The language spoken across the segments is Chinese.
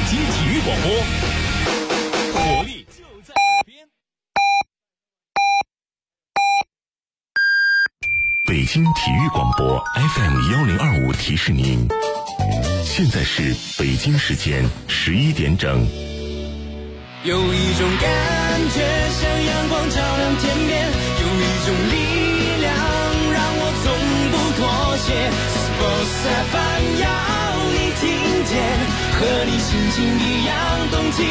京体育广播，活力就在耳边。 北京体育广播 FM1025提示您，现在是北京时间11点整。 有一种感觉像阳光照亮天边，有一种力量让我从不妥协。Sports FM 要你听见，和你心情一样动起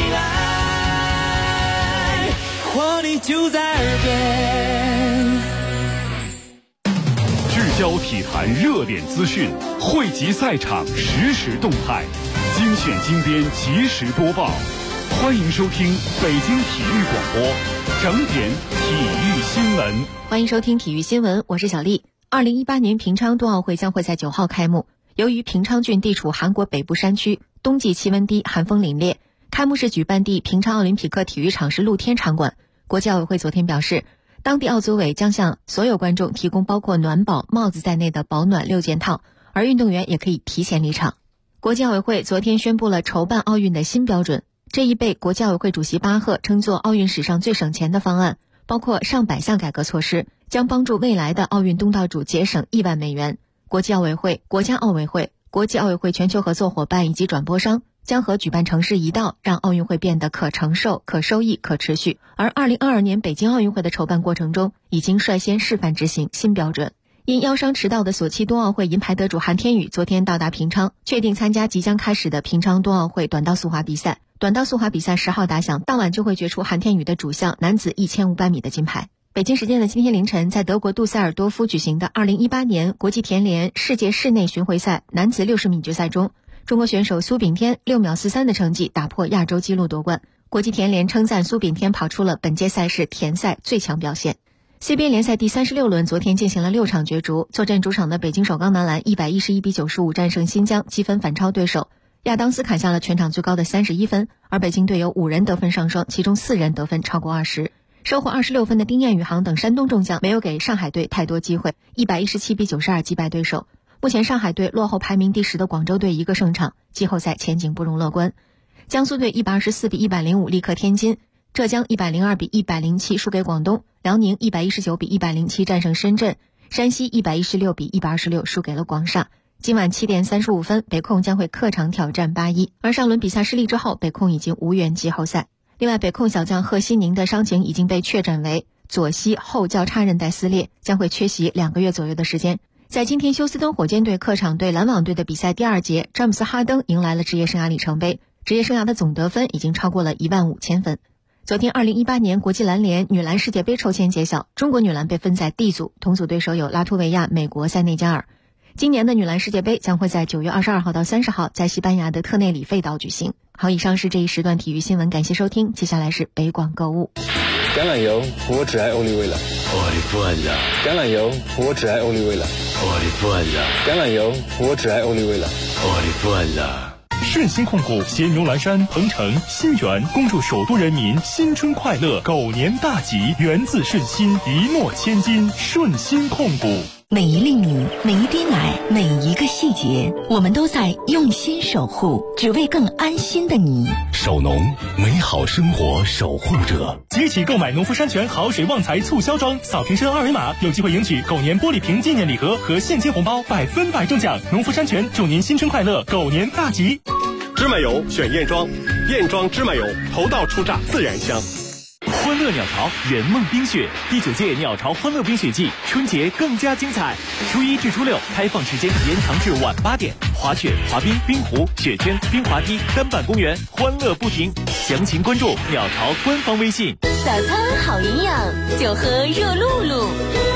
来，活力就在耳边。 聚焦体坛热点资讯，汇集赛场实时动态，精选精编及时播报。欢迎收听北京体育广播整点体育新闻。 欢迎收听体育新闻，我是小丽。2018年平昌冬奥会将会在9号开幕。由于平昌郡地处韩国北部山区，冬季气温低，寒风凛冽，开幕式举办地平昌奥林匹克体育场是露天场馆。国际奥委会昨天表示，当地奥组委将向所有观众提供包括暖宝、帽子在内的保暖6件套，而运动员也可以提前离场。国际奥委会昨天宣布了筹办奥运的新标准，这一被国际奥委会主席巴赫称作奥运史上最省钱的方案，包括上百项改革措施，将帮助未来的奥运东道主节省1万美元。国际奥委会、国家奥委会、国际奥委会全球合作伙伴以及转播商将和举办城市一道，让奥运会变得可承受、可收益、可持续。而2022年北京奥运会的筹办过程中，已经率先示范执行新标准。因腰伤迟到的索契冬奥会银牌得主韩天宇昨天到达平昌，确定参加即将开始的平昌冬奥会短道速滑比赛。短道速滑比赛10号打响，当晚就会决出韩天宇的主项男子1500米的金牌。北京时间的今天凌晨，在德国杜塞尔多夫举行的2018年国际田联世界室内巡回赛男子60米决赛中，中国选手苏炳添6秒43的成绩打破亚洲纪录夺冠。国际田联称赞苏炳添跑出了本届赛事田赛最强表现。CBA 联赛第36轮昨天进行了6场角逐，坐镇主场的北京首钢男篮111比95战胜新疆，积分反超对手。亚当斯砍下了全场最高的31分，而北京队有5人得分上双，其中4人得分超过20。收获26分的丁彦雨航等山东众将没有给上海队太多机会，117比92击败对手。目前上海队落后排名第10的广州队1个胜场，季后赛前景不容乐观。江苏队124比105力克天津，浙江102比107输给广东，辽宁119比107战胜深圳，山西116比126输给了广厦。今晚7点35分，北控将会客场挑战81。而上轮比赛失利之后，北控已经无缘季后赛。另外，北控小将贺西宁的伤情已经被确诊为左膝后交叉韧带撕裂，将会缺席2个月左右的时间。在今天休斯敦火箭队客场对篮网队的比赛第2节，詹姆斯哈登迎来了职业生涯里程碑，职业生涯的总得分已经超过了15000分。昨天2018年国际篮联女篮世界杯抽签揭晓，中国女篮被分在 D 组，同组对手有拉脱维亚、美国、塞内加尔。今年的女篮世界杯将会在9月22号到30号在西班牙的特内里费岛举行。好，以上是这一时段体育新闻，感谢收听，接下来是北广购物。 橄榄油，我只爱欧丽味了。 我的天呀！ 橄榄油，我只爱欧丽味了。 我的天呀！ 橄榄油，我只爱欧丽味了。 我的天呀！ 顺心控股携牛栏山、鹏城、新源恭祝首都人民新春快乐，狗年大吉，源自顺心，一诺千金，顺心控股。 每一粒米，每一滴奶，每一个细节，我们都在用心守护，只为更安心的你。 守农，美好生活守护者。 即起购买农夫山泉好水旺财促销装，扫瓶身2维码，有机会赢取狗年玻璃瓶纪念礼盒和现金红包，100%中奖。农夫山泉祝您新春快乐，狗年大吉。 芝麻油选燕庄，燕庄芝麻油，头道出榨自然香。 欢乐鸟巢圆梦冰雪第9届鸟巢欢乐冰雪季，春节更加精彩。初1至初6开放时间延长至晚8点，滑雪、滑冰、冰壶、雪圈、冰滑梯、单板公园，欢乐不停。详情关注鸟巢官方微信。 早餐好营养，就喝热露露。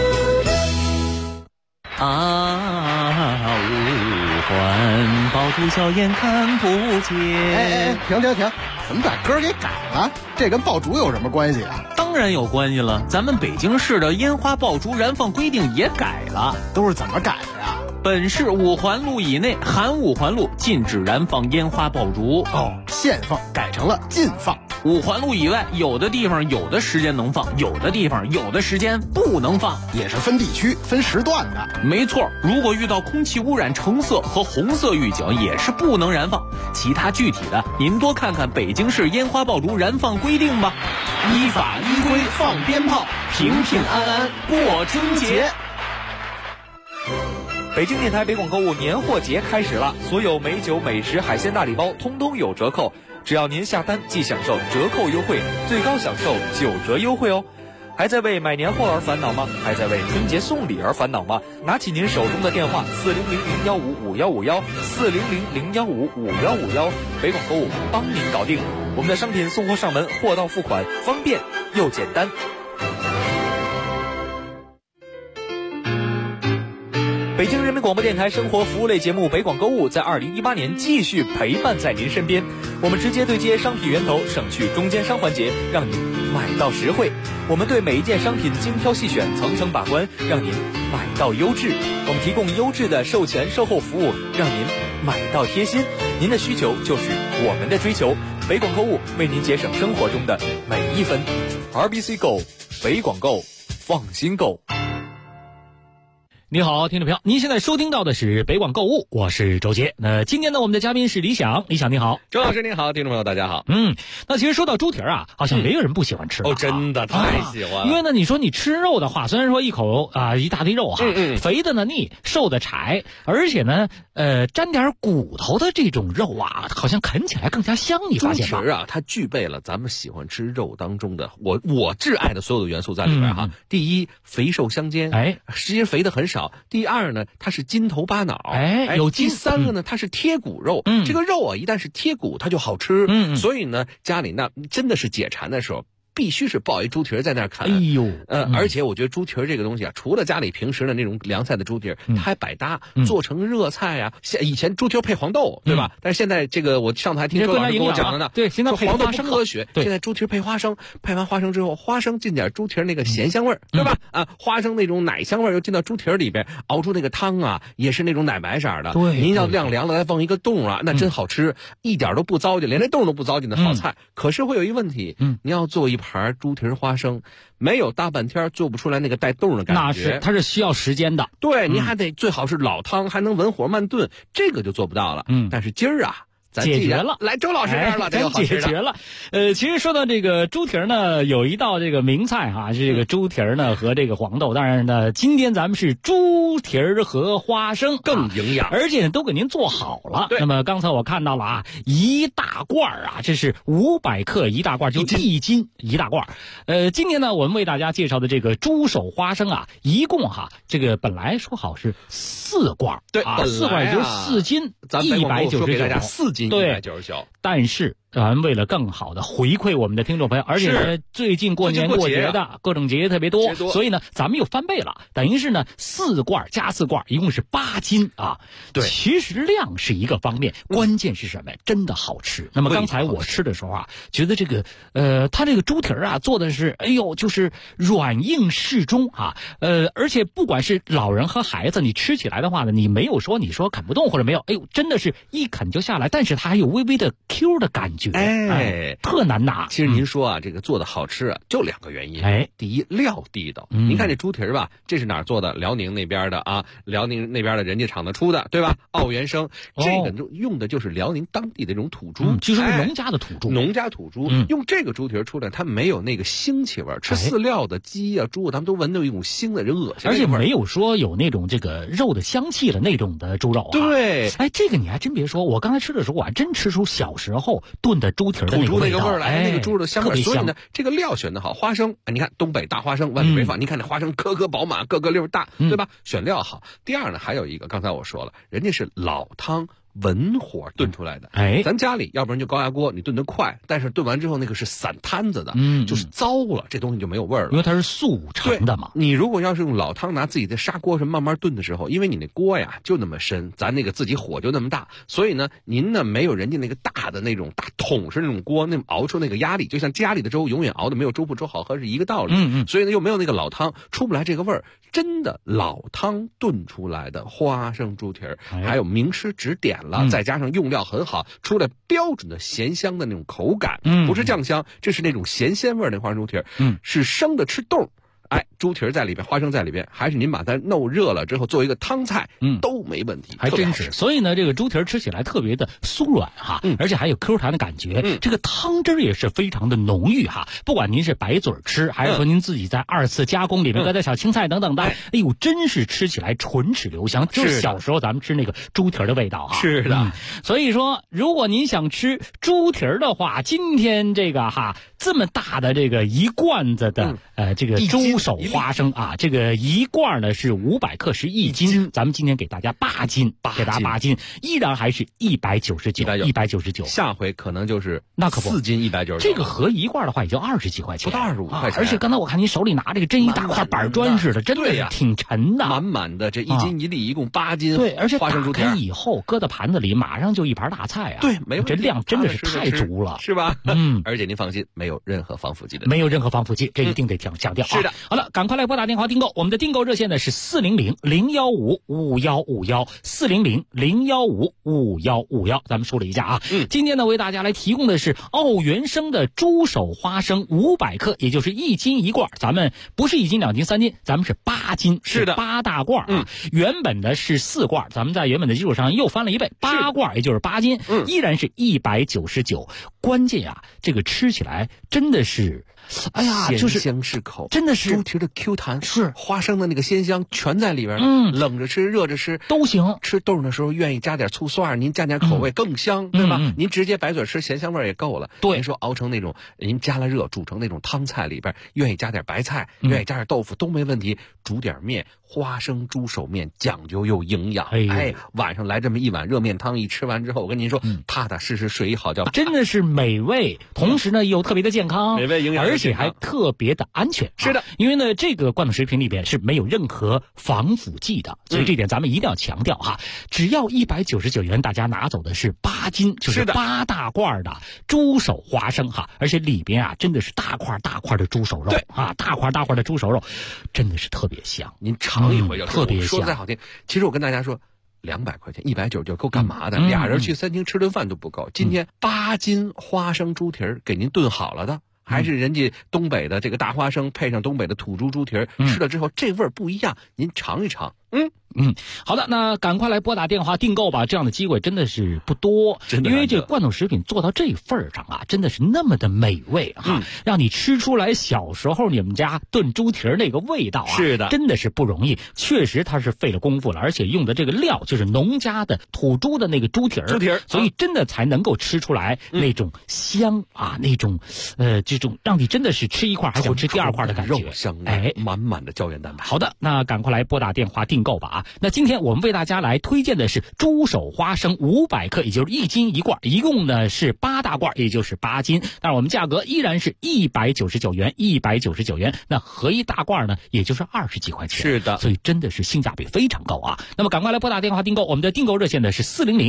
五环爆竹硝烟看不见。 停！怎么把歌给改了？这跟爆竹有什么关系啊？ 当然有关系了，咱们北京市的烟花爆竹燃放规定也改了。 都是怎么改的呀？ 本市5环路以内含5环路禁止燃放烟花爆竹。 限放改成了禁放。 五环路以外，有的地方有的时间能放，有的地方有的时间不能放， 也是分地区分时段的。 没错，如果遇到空气污染橙色和红色预警，也是不能燃放。其他具体的，您多看看北京市烟花爆竹燃放规定吧。依法依规放鞭炮，平平安安过春节。 北京电台北广购物年货节开始了，所有美酒美食海鲜大礼包通通有折扣，只要您下单即享受折扣优惠，最高享受9折优惠哦。还在为买年货而烦恼吗？还在为春节送礼而烦恼吗？拿起您手中的电话400015551，400015551，北广购物帮您搞定。我们的商品送货上门，货到付款，方便又简单。北京人民广播电台生活服务类节目北广购物在2018年继续陪伴在您身边，我们直接对接商品源头，省去中间商环节，让您买到实惠。我们对每一件商品精挑细选，层层把关，让您买到优质。我们提供优质的售前售后服务，让您买到贴心。您的需求就是我们的追求，北广购物为您节省生活中的每一分。RBC Go， 北广购，放心购。 你好，听众朋友，您现在收听到的是北广购物，我是周杰。那今天呢，我们的嘉宾是李想，李想你好。 周老师您好，听众朋友大家好。 那其实说到猪蹄啊，好像没有人不喜欢吃哦，真的太喜欢了。 因为呢，你说你吃肉的话，虽然说一口一大堆肉肥的呢腻，瘦的柴，而且呢沾点骨头的这种肉啊，好像啃起来更加香，你发现吗？ 猪蹄啊，它具备了咱们喜欢吃肉当中的我挚爱的所有的元素在里边哈。第一，肥瘦相间，实际肥的很少。第二呢，它是筋头巴脑，有第三个呢，它是贴骨肉。这个肉啊，一旦是贴骨，它就好吃。所以呢，家里那真的是解馋的时候，必须是抱一猪蹄在那儿啃。而且我觉得猪蹄这个东西啊，除了家里平时的那种凉菜的猪蹄，它还百搭，做成热菜啊。以前猪蹄配黄豆，对吧？但是现在这个我上次还听周老师跟我讲的呢， 对，现在黄豆不科学，现在猪蹄配花生，配完花生之后，花生进点猪蹄那个咸香味儿，对吧？花生那种奶香味儿又进到猪蹄里边，熬出那个汤啊，也是那种奶白色的。 对， 您要晾凉了再放一个冻啊，那真好吃，一点都不糟践，连那冻都不糟践的好菜。可是会有一个问题，你要做一盘猪蹄花生，没有大半天做不出来那个带冻的感觉。 那是，它是需要时间的。 对，你还得最好是老汤，还能文火慢炖，这个就做不到了。但是今儿啊，咱解决了， 来周老师这儿了， 咱解决了。其实说到这个猪蹄呢，有一道这个名菜哈，是这个猪蹄呢和这个黄豆。当然呢，今天咱们是猪蹄和花生， 更营养， 而且都给您做好了。那么刚才我看到了啊，一大罐啊，这是500克一大罐，就1斤一大罐。今天呢，我们为大家介绍的这个猪手花生啊，一共这个本来说好是4罐， 对 ，4罐也就是4斤，199， 给大家4斤199， 但是咱为了更好的回馈我们的听众朋友，而且呢，最近过年过节的各种节特别多，所以呢，咱们又翻倍了，等于是呢4罐加4罐，一共是8斤啊。 对， 其实量是一个方面，关键是什么？真的好吃。那么刚才我吃的时候啊，觉得这个它这个猪蹄啊做的是，就是软硬适中啊，而且不管是老人和孩子，你吃起来的话呢，你没有说你说啃不动或者没有，真的是一啃就下来，但是它还有微微的 Q 的感觉。特难拿。 其实您说啊，这个做的好吃啊，就2个原因。第一，料地道。您看这猪蹄吧，这是哪儿做的？辽宁那边的啊，辽宁那边的人家厂子出的，对吧？奥原生，这个用的就是辽宁当地的这种土猪， 就是农家的土猪。 农家土猪用这个猪蹄出来，它没有那个腥气味。吃饲料的鸡啊、猪，咱们都闻到一种腥的、人恶心的味。 而且没有说有那种这个肉的香气的那种的猪肉啊。 对， 这个你还真别说，我刚才吃的时候，我还真吃出小时候炖的猪蹄的那个味儿来，那个猪肉的香味。所以呢，这个料选的好，花生，你看东北大花生，万里北放，你看那花生颗颗饱满，个个粒大，对吧？选料好。第二呢，还有一个，刚才我说了，人家是老汤。文火炖出来的，咱家里要不然就高压锅，你炖得快，但是炖完之后那个是散摊子的，就是糟了，这东西就没有味儿了， 因为它是速成的嘛。 你如果要是用老汤拿自己的砂锅上慢慢炖的时候，因为你那锅呀就那么深，咱那个自己火就那么大，所以呢，您呢没有人家那个大的那种大桶桶是那种锅，那么熬出那个压力，就像家里的粥永远熬的没有粥铺粥好喝是一个道理。所以呢又没有那个老汤，出不来这个味儿。真的老汤炖出来的花生猪蹄儿，还有名师指点了，再加上用料很好，出来标准的咸香的那种口感，不是酱香，这是那种咸鲜味儿的花生猪蹄儿，是生的吃冻。哎，猪蹄儿在里边，花生在里边，还是您把它弄热了之后做一个汤菜，都没问题， 还真是。所以呢，这个猪蹄儿吃起来特别的酥软哈，而且还有 Q 弹的感觉。这个汤汁也是非常的浓郁哈。不管您是白嘴吃，还是说您自己在二次加工里面搁点小青菜等等的，哎呦，真是吃起来唇齿留香，就是小时候咱们吃那个猪蹄儿的味道哈。 是的。 所以说，如果您想吃猪蹄儿的话，今天这个这么大的这个一罐子的这个猪手花生啊，这个一罐呢是500克是1斤，咱们今天给大家8斤，给大家8斤，依然还是199。 下回可能就是那可不 4斤199， 这个合一罐的话也就20几块钱， 不到25块钱。 而且刚才我看您手里拿这个真一大块板砖似的，真的是挺沉的， 满满的这1斤1粒，一共8斤。 对，而且打开以后搁到盘子里，马上就一盘大菜啊。 对，没问题， 这量真的是太足了， 是吧？而且您放心，没有任何防腐剂的， 没有任何防腐剂，这一定得强调啊。 是的。 好了，赶快来拨打电话订购，我们的订购热线呢是400-015-5151，400-015-5151，咱们说了一下啊。今天呢为大家来提供的是奥原生的猪手花生500克，也就是1斤1罐，咱们不是1斤2斤3斤，咱们是8斤， 是的 ，8大罐啊。原本的是4罐，咱们在原本的基础上又翻了一倍，8罐也就是8斤，依然是199。关键呀，这个吃起来真的是，哎呀，就是鲜香适口， 真的是猪蹄的 Q 弹， 是花生的那个鲜香全在里边。冷着吃热着吃都行。 吃冻的时候愿意加点醋蒜，您加点口味更香，对吧？您直接白嘴吃咸香味也够了。 对， 您说熬成那种您加了热煮成那种汤菜里边，愿意加点白菜，愿意加点豆腐都没问题。煮点面，花生猪手面讲究又营养。哎，晚上来这么一碗热面汤，一吃完之后，我跟您说，踏踏实实睡一好觉， 真的是美味，同时呢又特别的健康， 美味营养， 而且还特别的安全。 是的， 因为呢这个罐头食品里边是没有任何防腐剂的，所以这点咱们一定要强调哈。只要199元，大家拿走的是8斤，就是8大罐的猪手花生哈，而且里边啊真的是大块大块的猪手肉啊，大块大块的猪手肉，真的是特别香。 您尝一回就特别香。 说再好听，其实我跟大家说，200块钱199够干嘛的？俩人去餐厅吃顿饭都不够。今天8斤花生猪蹄儿给您炖好了的，还是人家东北的这个大花生配上东北的土猪蹄儿，吃了之后这味儿不一样，您尝一尝。 好的，那赶快来拨打电话订购吧，这样的机会真的是不多，因为这罐头食品做到这份上啊，真的是那么的美味哈，让你吃出来小时候你们家炖猪蹄儿那个味道啊， 是的， 真的是不容易，确实它是费了功夫了，而且用的这个料就是农家的土猪的那个猪蹄儿，所以真的才能够吃出来那种香啊，那种这种让你真的是吃一块还想吃第二块的感觉， 肉香满满的胶原蛋白。 好的，那赶快来拨打电话订购吧啊！那今天我们为大家来推荐的是猪手花生500克，也就是1斤1罐，一共呢是8大罐，也就是8斤。但是我们价格依然是199元，199元。那合一大罐呢，也就是20几块钱。 是的， 所以真的是性价比非常高啊！那么赶快来拨打电话订购，我们的订购热线呢是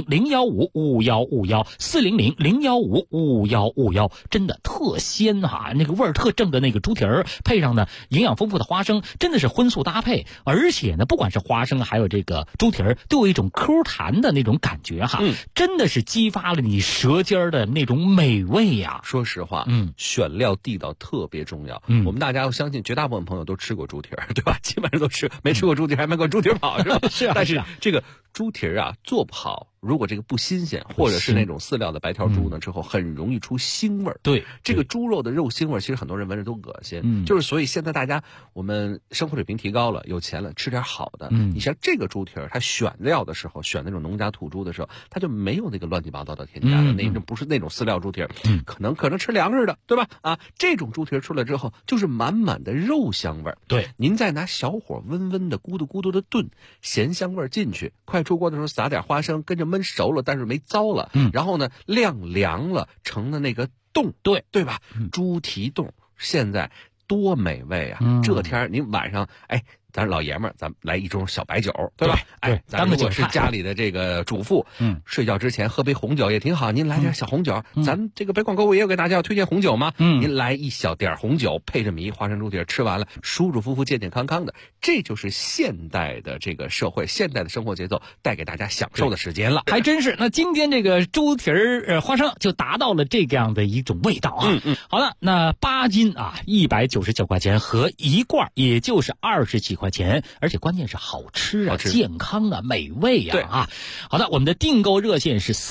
400-015-5151，400-015-5151，真的特鲜哈，那个味儿特正的那个猪蹄儿，配上呢营养丰富的花生，真的是荤素搭配，而且呢不管是花生还有这个猪蹄儿都有一种 Q 弹的那种感觉哈，真的是激发了你舌尖的那种美味呀。 说实话，选料地道特别重要。我们大家我相信绝大部分朋友都吃过猪蹄儿，对吧？基本上都吃，没吃过猪蹄儿还卖过猪蹄儿跑是吧？ 是啊， 但是这个猪蹄儿啊做不好，如果这个不新鲜，或者是那种饲料的白条猪呢，之后很容易出腥味儿。 对， 这个猪肉的肉腥味儿，其实很多人闻着都恶心。就是所以现在大家我们生活水平提高了，有钱了，吃点好的。你像这个猪蹄儿，它选料的时候，选那种农家土猪的时候，它就没有那个乱七八糟的添加的，那不是那种饲料猪蹄儿，可能吃粮食的，对吧？啊，这种猪蹄儿出来之后，就是满满的肉香味儿。 对， 您再拿小火温温的咕嘟咕嘟的炖，咸香味儿进去，快出锅的时候撒点花生，跟着焖熟了，但是没糟了。然后呢晾凉了成的那个冻，对吧？猪蹄冻现在多美味啊！这天您晚上咱老爷们儿，咱来一盅小白酒，对吧？哎，咱如果是家里的这个主妇，睡觉之前喝杯红酒也挺好。您来点小红酒，咱这个北广购物也有给大家要推荐红酒吗？您来一小点红酒，配着米花生猪蹄，吃完了舒舒服服、健健康康的，这就是现代的这个社会、现代的生活节奏带给大家享受的时间了。 还真是。那今天这个猪蹄花生就达到了这样的一种味道啊。好了，那8斤啊，199块钱和一罐，也就是20几块钱，而且关键是好吃啊，健康啊，美味啊。啊，好的，我们的订购热线是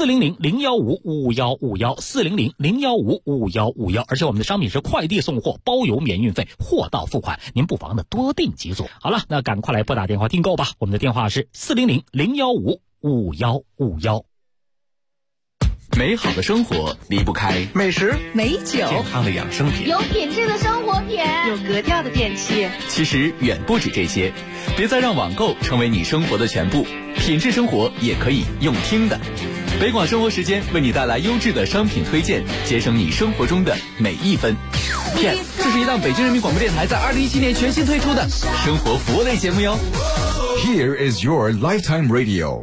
400-015-5151，400-015-5151，而且我们的商品是快递送货，包邮免运费，货到付款，您不妨的多订几组。好了，那赶快来拨打电话订购吧，我们的电话是400-015-5151。 美好的生活离不开美食、 美酒、 健康的养生品、 有品质的生活品、 有格调的电器。 其实远不止这些，别再让网购成为你生活的全部，品质生活也可以用听的。北广生活时间为你带来优质的商品推荐，节省你生活中的每一分。 这是一档北京人民广播电台在2017年全新推出的生活服务类节目哟。 Here is your lifetime radio。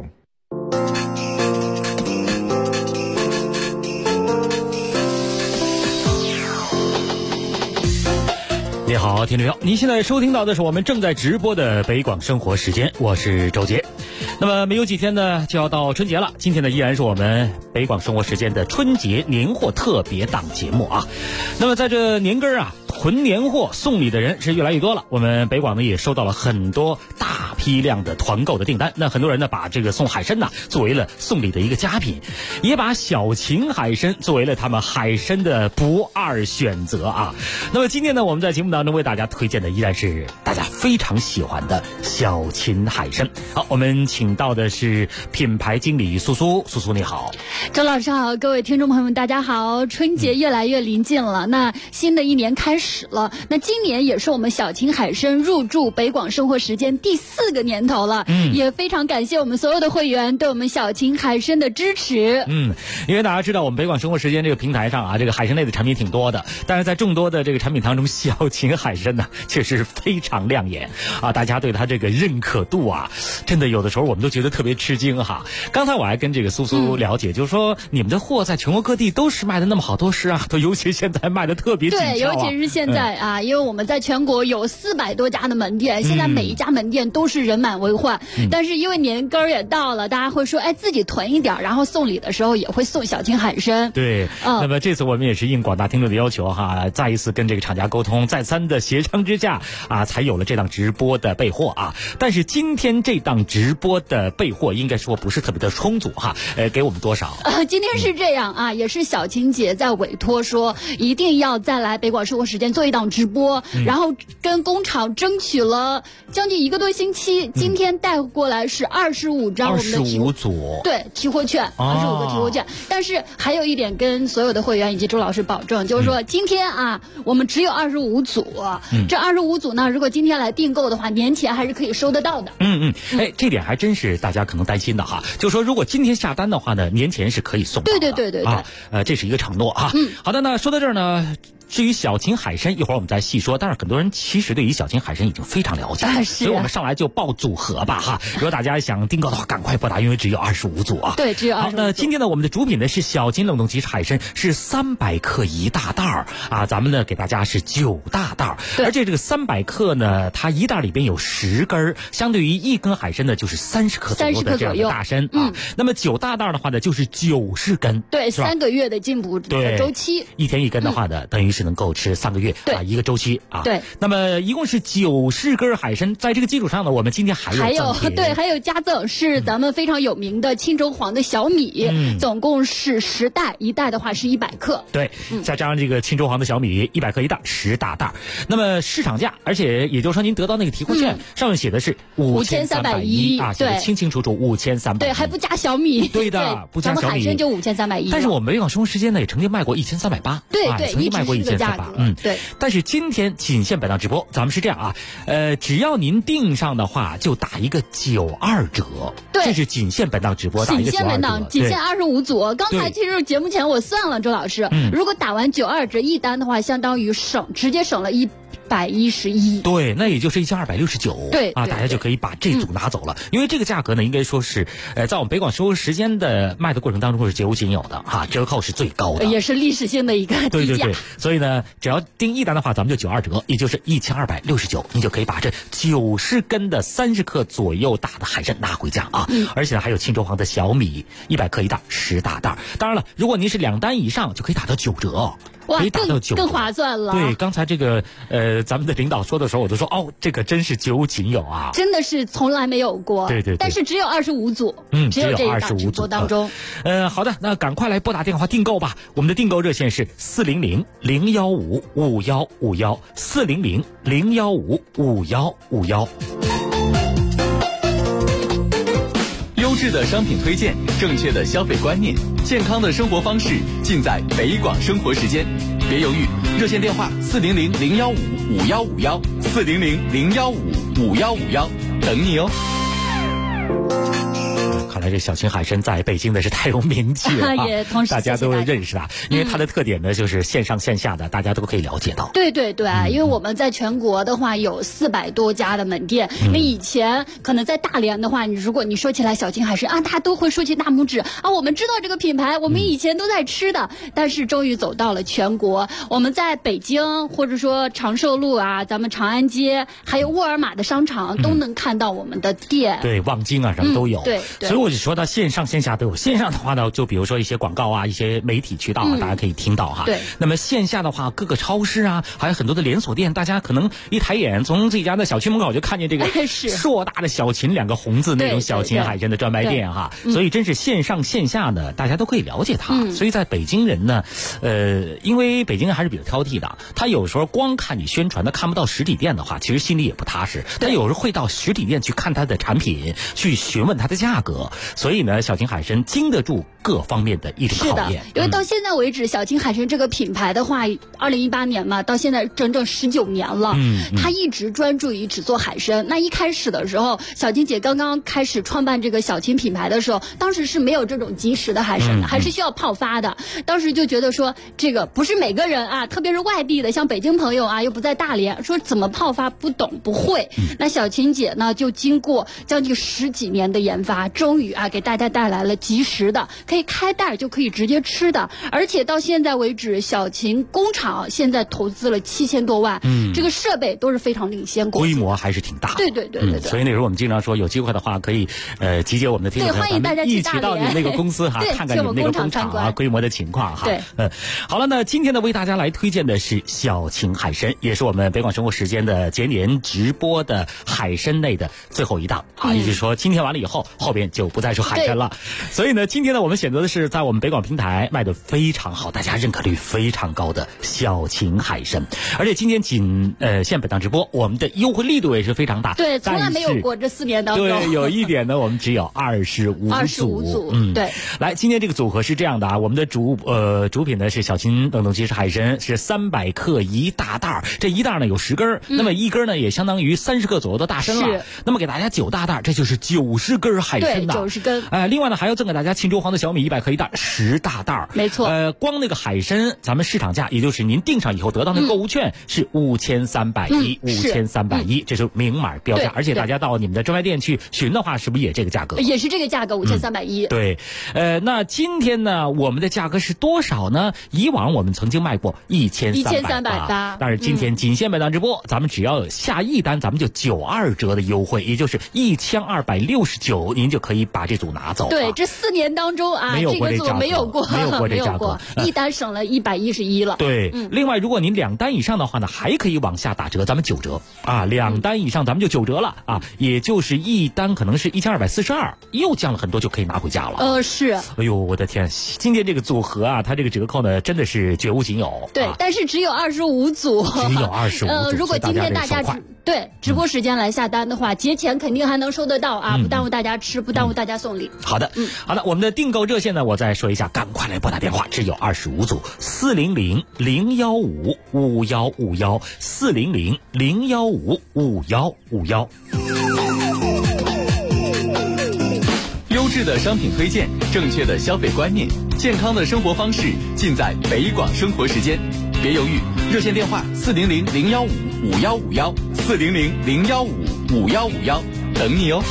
你好，听众朋友，您现在收听到的是我们正在直播的北广生活时间，我是周杰。那么没有几天呢，就要到春节了。今天呢，依然是我们北广生活时间的春节年货特别档节目啊。那么在这年根啊，囤年货送礼的人是越来越多了。我们北广呢也收到了很多大批量的团购的订单。那很多人呢把这个送海参呢作为了送礼的一个佳品，也把小秦海参作为了他们海参的不二选择啊。那么今天呢，我们在节目当中为大家推荐的依然是大家非常喜欢的小秦海参。好，我们请到的是品牌经理苏苏，苏苏你好。 周老师好，各位听众朋友们大家好。春节越来越临近了，那新的一年开始了，那今年也是我们小秦海参入驻北广生活时间第4个年头了，也非常感谢我们所有的会员对我们小秦海参的支持。 因为大家知道我们北广生活时间这个平台上啊，这个海参类的产品挺多的，但是在众多的这个产品当中，小秦海参呢确实非常亮眼啊，大家对它这个认可度啊，真的有的时候我们都觉得特别吃惊哈。刚才我还跟这个苏苏了解，就是说你们的货在全国各地都是卖的那么好，都是啊，都尤其现在卖的特别紧俏啊。 对，尤其是现在啊，因为我们在全国有400多家的门店，现在每一家门店都是人满为患。但是因为年根儿也到了，大家会说，哎，自己囤一点，然后送礼的时候也会送小秦海参。 对，那么这次我们也是应广大听众的要求哈，再一次跟这个厂家沟通，再三的协商之下啊，才有了这档直播的备货啊。但是今天这档直播的备货应该说不是特别的充足哈，给我们多少？ 今天是这样啊，也是小秦姐在委托说，一定要再来北广生活时间做一档直播，然后跟工厂争取了将近1个多星期，今天带过来是25张我们的 25组， 对，提货券，25个提货券。但是还有一点跟所有的会员以及周老师保证，就是说今天啊，我们只有25组，这25组呢，如果今天来订购的话，年前还是可以收得到的。 哎，这点还真是大家可能担心的哈，就是说如果今天下单的话呢，年前是可以送到的。 对啊，这是一个承诺啊。好的，那说到这儿呢，至于小秦海参，一会儿我们再细说。但是很多人其实对于小秦海参已经非常了解了，所以我们上来就报组合吧哈。如果大家想订购的话，赶快拨打，因为只有25组啊。 对，只有25组。 好，那今天呢，我们的主品呢是小秦冷冻鸡海参，是300克一大袋儿啊。咱们呢给大家是9大袋儿，而且这个300克呢，它一袋里边有10根，相对于1根海参呢就是30克左右的这样的大参啊。那么9大袋的话呢，就是90根， 对，3个月的进补周期， 一天1根的话呢，等于是能够吃3个月啊，一个周期啊。 对， 那么一共是90根海参，在这个基础上呢，我们今天还有加赠是咱们非常有名的青州黄的小米，总共是10袋，一袋的话是100克。 对，再加上这个青州黄的小米100克一袋，10大袋。那么市场价，而且也就是说您得到那个提货券，上面写的是5310啊，写的清清楚楚5310。 对，还不加小米。 对的，不加小米。 咱们海参就5310。 但是我们北广生活时间呢，也曾经卖过1380。 对， 曾经卖过1380。 对。 但是今天仅限本档直播，咱们是这样啊，只要您订上的话，就打一个92折。 对， 这是仅限本档直播，打一个92折。 仅限本档，仅限25组。刚才其实节目前我算了，周老师，如果打完92折一单的话，相当于直接省了 1211。 对，那也就是1269。 对啊，大家就可以把这组拿走了。因为这个价格呢，应该说是在我们北广生活时间的卖的过程当中是绝无仅有的哈，折扣是最高的， 也是历史性的一个低价。 对对对，所以呢，只要订一单的话，咱们就92折，也就是1269，你就可以把这90根的30克左右大的海参拿回家啊！而且呢，还有庆州黄的小米100克一袋，10大袋。当然了，如果您是2单以上，就可以打到9折。 哇， 可以打到9折， 更划算了。 对，刚才这个咱们的领导说的时候，我都说哦，这个真是绝无仅有啊， 真的是从来没有过。 对对对， 但是只有25组，只有这一档直播当中。 好的，那赶快来拨打电话订购吧。我们的订购热线是400-015-5151，400-015-5151。 优质的商品推荐，正确的消费观念，健康的生活方式，尽在北广生活时间。别犹豫，热线电话400-015-5151，400-015-5151，等你哦。 看来这小青海参在北京的是太有名气了也同时大家都认识它，因为它的特点呢就是线上线下的大家都可以了解到。 对对对，因为我们在全国的话有400多家的门店。那以前可能在大连的话，如果你说起来小青海参啊，大家都会竖起大拇指啊，我们知道这个品牌，我们以前都在吃的。但是终于走到了全国，我们在北京或者说长寿路啊，咱们长安街，还有沃尔玛的商场都能看到我们的店。 对，望京啊什么都有。 对， 所以我就说到线上线下都有。线上的话呢，就比如说一些广告啊，一些媒体渠道啊，大家可以听到哈。 对。 那么线下的话，各个超市啊，还有很多的连锁店，大家可能一抬眼从自己家的小区门口就看见这个硕大的小秦2个红字那种小秦海参的专卖店哈。所以真是线上线下呢，大家都可以了解它。所以在北京人呢，因为北京人还是比较挑剔的，他有时候光看你宣传，他看不到实体店的话，其实心里也不踏实。他有时候会到实体店去看他的产品，去询问它的价格。所以呢，小秦海参经得住各方面的一种考验。 因为到现在为止，小秦海参这个品牌的话，2018年嘛，到现在整整19年了。他一直专注于只做海参。那一开始的时候，小秦姐刚刚开始创办这个小秦品牌的时候，当时是没有这种即食的海参的，还是需要泡发的。当时就觉得说，这个不是每个人啊，特别是外地的，像北京朋友啊，又不在大连，说怎么泡发不懂不会。那小秦姐呢，就经过将近10几年的研发，终于啊给大家带来了即食的，可以开袋就可以直接吃的。而且到现在为止，小秦工厂现在投资了7000多万，这个设备都是非常领先国际， 规模还是挺大的。 对对对对对。 所以那时候我们经常说，有机会的话可以集结我们的听众朋友， 欢迎大家一起到你们那个公司哈，看看你们那个工厂啊规模的情况哈。 对， 好了，那今天呢为大家来推荐的是小秦海参，也是我们北广生活时间的节年直播的海参类的最后一档啊，也就是说今天完了以后，后边就不再是海参了。所以呢，今天呢我们选择的是在我们北广平台卖的非常好，大家认可率非常高的小秦海参。而且今天仅限本档直播，我们的优惠力度也是非常大。 对，从来没有过这4年当中。 对，有一点呢，我们只有25组。 对。 来，今天这个组合是这样的啊，我们的主品呢是小秦冷冻即食海参，是300克一大袋，这一袋呢有10根，那么一根呢也相当于30克左右的大参了。那么给大家9大袋，这就是90根海参的。 对，90根。 另外呢还要赠给大家庆州黄的小米100克一袋，10大袋。 没错。 光那个海参，咱们市场价，也就是您订上以后得到那个购物券是5310，5310，这是明码标价。而且大家到你们的专卖店去询的话，是不是也这个价格？ 也是这个价格，5310。 对，那今天呢，我们的价格是多少呢？以往我们曾经卖过1380，但是今天仅限本档直播，咱们只要下一单，咱们就92折的优惠，也就是1269，您就可以把这组拿走。 对，这4年当中啊，这个组没有过这价格， 一单省了111了。 对，另外如果您2单以上的话呢，还可以往下打折，咱们9折啊，2单以上咱们就9折了啊，也就是一单可能是1242，又降了很多，就可以拿回家了。 是。 哎呦，我的天！今天这个组合啊，它这个折扣呢，真的是绝无仅有。 对，但是只有25组。 只有25组。 如果今天大家直播时间来下单的话，节前肯定还能收得到啊，不耽误大家吃，不耽误大家送礼。 好的，好的，我们的订购热线呢，我再说一下，赶快来拨打电话，只有25组，400-015-5151，400-015-5151。 优质的商品推荐，正确的消费观念，健康的生活方式，尽在北广生活时间。 别犹豫，热线电话400-015-5151，400-015-5151，等你哦。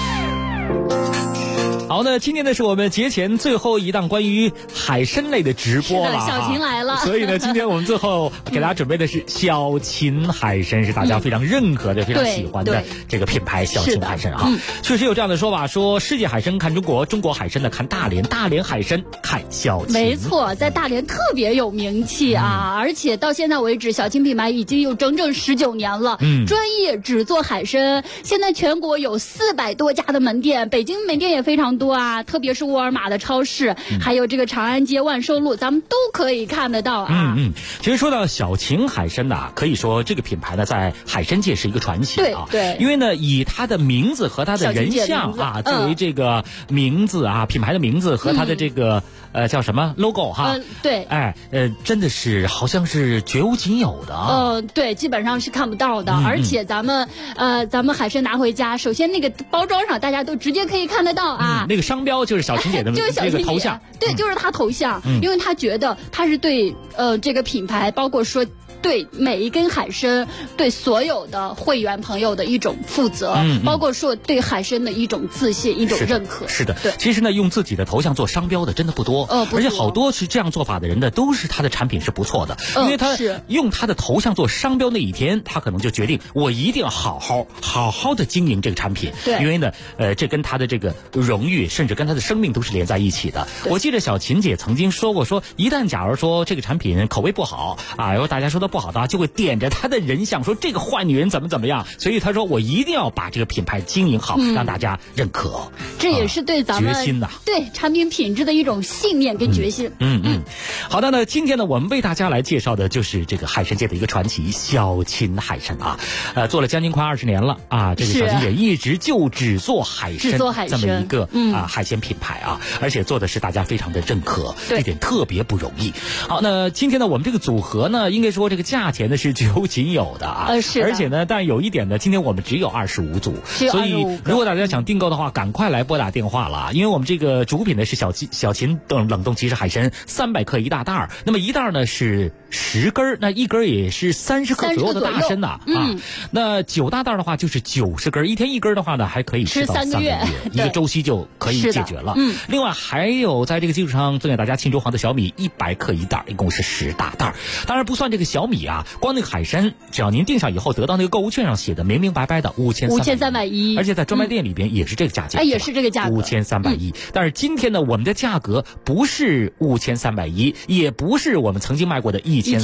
好，那今天呢是我们节前最后一档关于海参类的直播了， 小秦来了。 所以呢，今天我们最后给大家准备的是小秦海参，是大家非常认可的、非常喜欢的这个品牌小秦海参啊。确实有这样的说法，说世界海参看中国，中国海参呢看大连，大连海参看小秦。 没错，在大连特别有名气啊，而且到现在为止，小秦品牌已经有整整19年了。专业只做海参，现在全国有400多家的门店，北京门店也非常多啊，特别是沃尔玛的超市，还有这个长安街、万寿路，咱们都可以看得到啊。 其实说到小秦海参呢，可以说这个品牌呢在海参界是一个传奇啊。 对， 因为呢以它的名字和它的人像啊作为这个名字啊，品牌的名字和它的这个叫什么 logo 哈。 对。 真的是好像是绝无仅有的啊。 对，基本上是看不到的。而且咱们海参拿回家，首先那个包装上大家都直接可以看得到啊。 那个商标就是小秦姐的这个头像， 对，就是她头像，因为她觉得她是对这个品牌，包括说对每一根海参，对所有的会员朋友的一种负责，包括说对海参的一种自信、一种认可。 是的，其实呢，用自己的头像做商标的真的不多，而且好多是这样做法的人呢，都是他的产品是不错的，因为他用他的头像做商标那一天，他可能就决定我一定要好好的经营这个产品，因为呢，这跟他的这个荣誉，甚至跟他的生命都是连在一起的。我记得小秦姐曾经说过，说一旦假如说这个产品口碑不好啊，然后大家说的不好的，就会点着他的人像说这个坏女人怎么样，所以他说我一定要把这个品牌经营好，让大家认可。 这也是对咱们决心呐， 对产品品质的一种信念跟决心。 好的，那今天呢，我们为大家来介绍的就是这个海参界的一个传奇小秦海参啊，做了将近快20年了啊，这个小秦姐一直就只做海参这么一个海鲜品牌啊，而且做的是大家非常的认可，这点特别不容易。好，那今天呢，我们这个组合呢，应该说这个价钱呢是绝无仅有的啊，而且呢，但有一点呢，今天我们只有25组，所以如果大家想订购的话，赶快来拨打电话了，因为我们这个主品呢是小秦冷冻即食海参300克一大袋儿，那么一袋呢是10根，那一根也是30克左右的大参呐那9大袋的话就是90根，一天1根的话呢还可以吃到3个月，一个周期就可以解决了。另外还有在这个基础上赠给大家庆州黄的小米100克一袋，一共是10大袋。当然不算这个小米啊，光那个海参，只要您订上以后得到那个购物券上写的明明白白的5310，而且在专卖店里边也是这个价钱， 也是这个价格 5310。但是今天呢，我们的价格不是5310，也不是我们曾经卖过的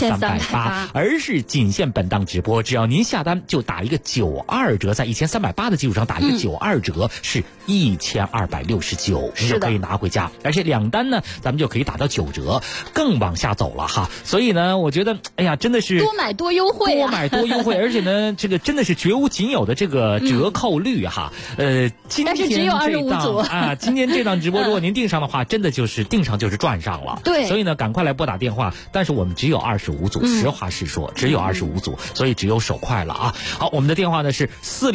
1380，而是仅限本档直播，只要您下单就打一个92折，在1380的基础上打一个92折，是1269，你就可以拿回家，而且2单呢，咱们就可以打到9折，更往下走了哈。所以呢，我觉得，哎呀，真的是多买多优惠， 而且呢，这个真的是绝无仅有的这个折扣率哈。今天但是只有25组啊，今天这档直播如果您订上的话，真的就是订上就是赚上了。 对， 所以呢，赶快来拨打电话。但是我们只有25组，实话实说，只有25组，所以只有手快了啊。好，我们的电话呢是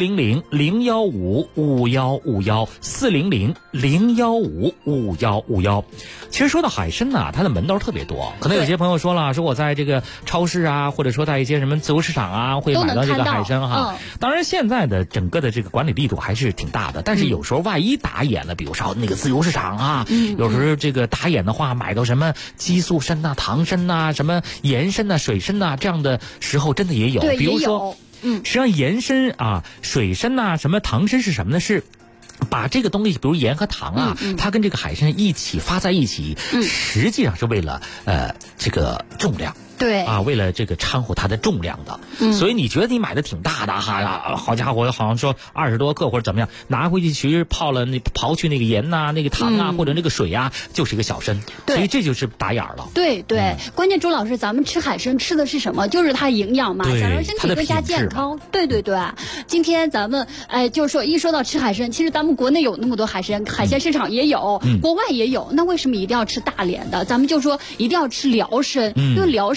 400-015-5151，400-015-5151。其实说到海参呢，它的门道特别多，可能有些朋友说了，说我在这个超市啊，或者说在一些什么自由市场啊，会买到这个海参哈。当然现在的整个的这个管理力度还是挺大的，但是有时候万一打眼了，比如说那个自由市场啊，有时候这个打眼的话，买到什么激素参呐、糖参呐、什么盐参呐、水参呐这样的时候，真的也有。比如说，实际上盐参啊、水参呐、什么糖参是什么呢？是把这个东西，比如盐和糖啊，它跟这个海参一起发在一起，实际上是为了这个重量。 对啊，为了这个掺和它的重量的，所以你觉得你买的挺大的哈，好家伙，好像说20多克或者怎么样，拿回去其实刨去那个盐呐、那个糖啊、或者那个水啊，就是一个小参，所以这就是打眼了。 对对，关键朱老师，咱们吃海参吃的是什么？就是它营养嘛，想让身体更加健康。对对对，今天咱们就是说一说到吃海参，其实咱们国内有那么多海鲜市场也有，国外也有，那为什么一定要吃大连的？咱们就说一定要吃辽参，因为辽参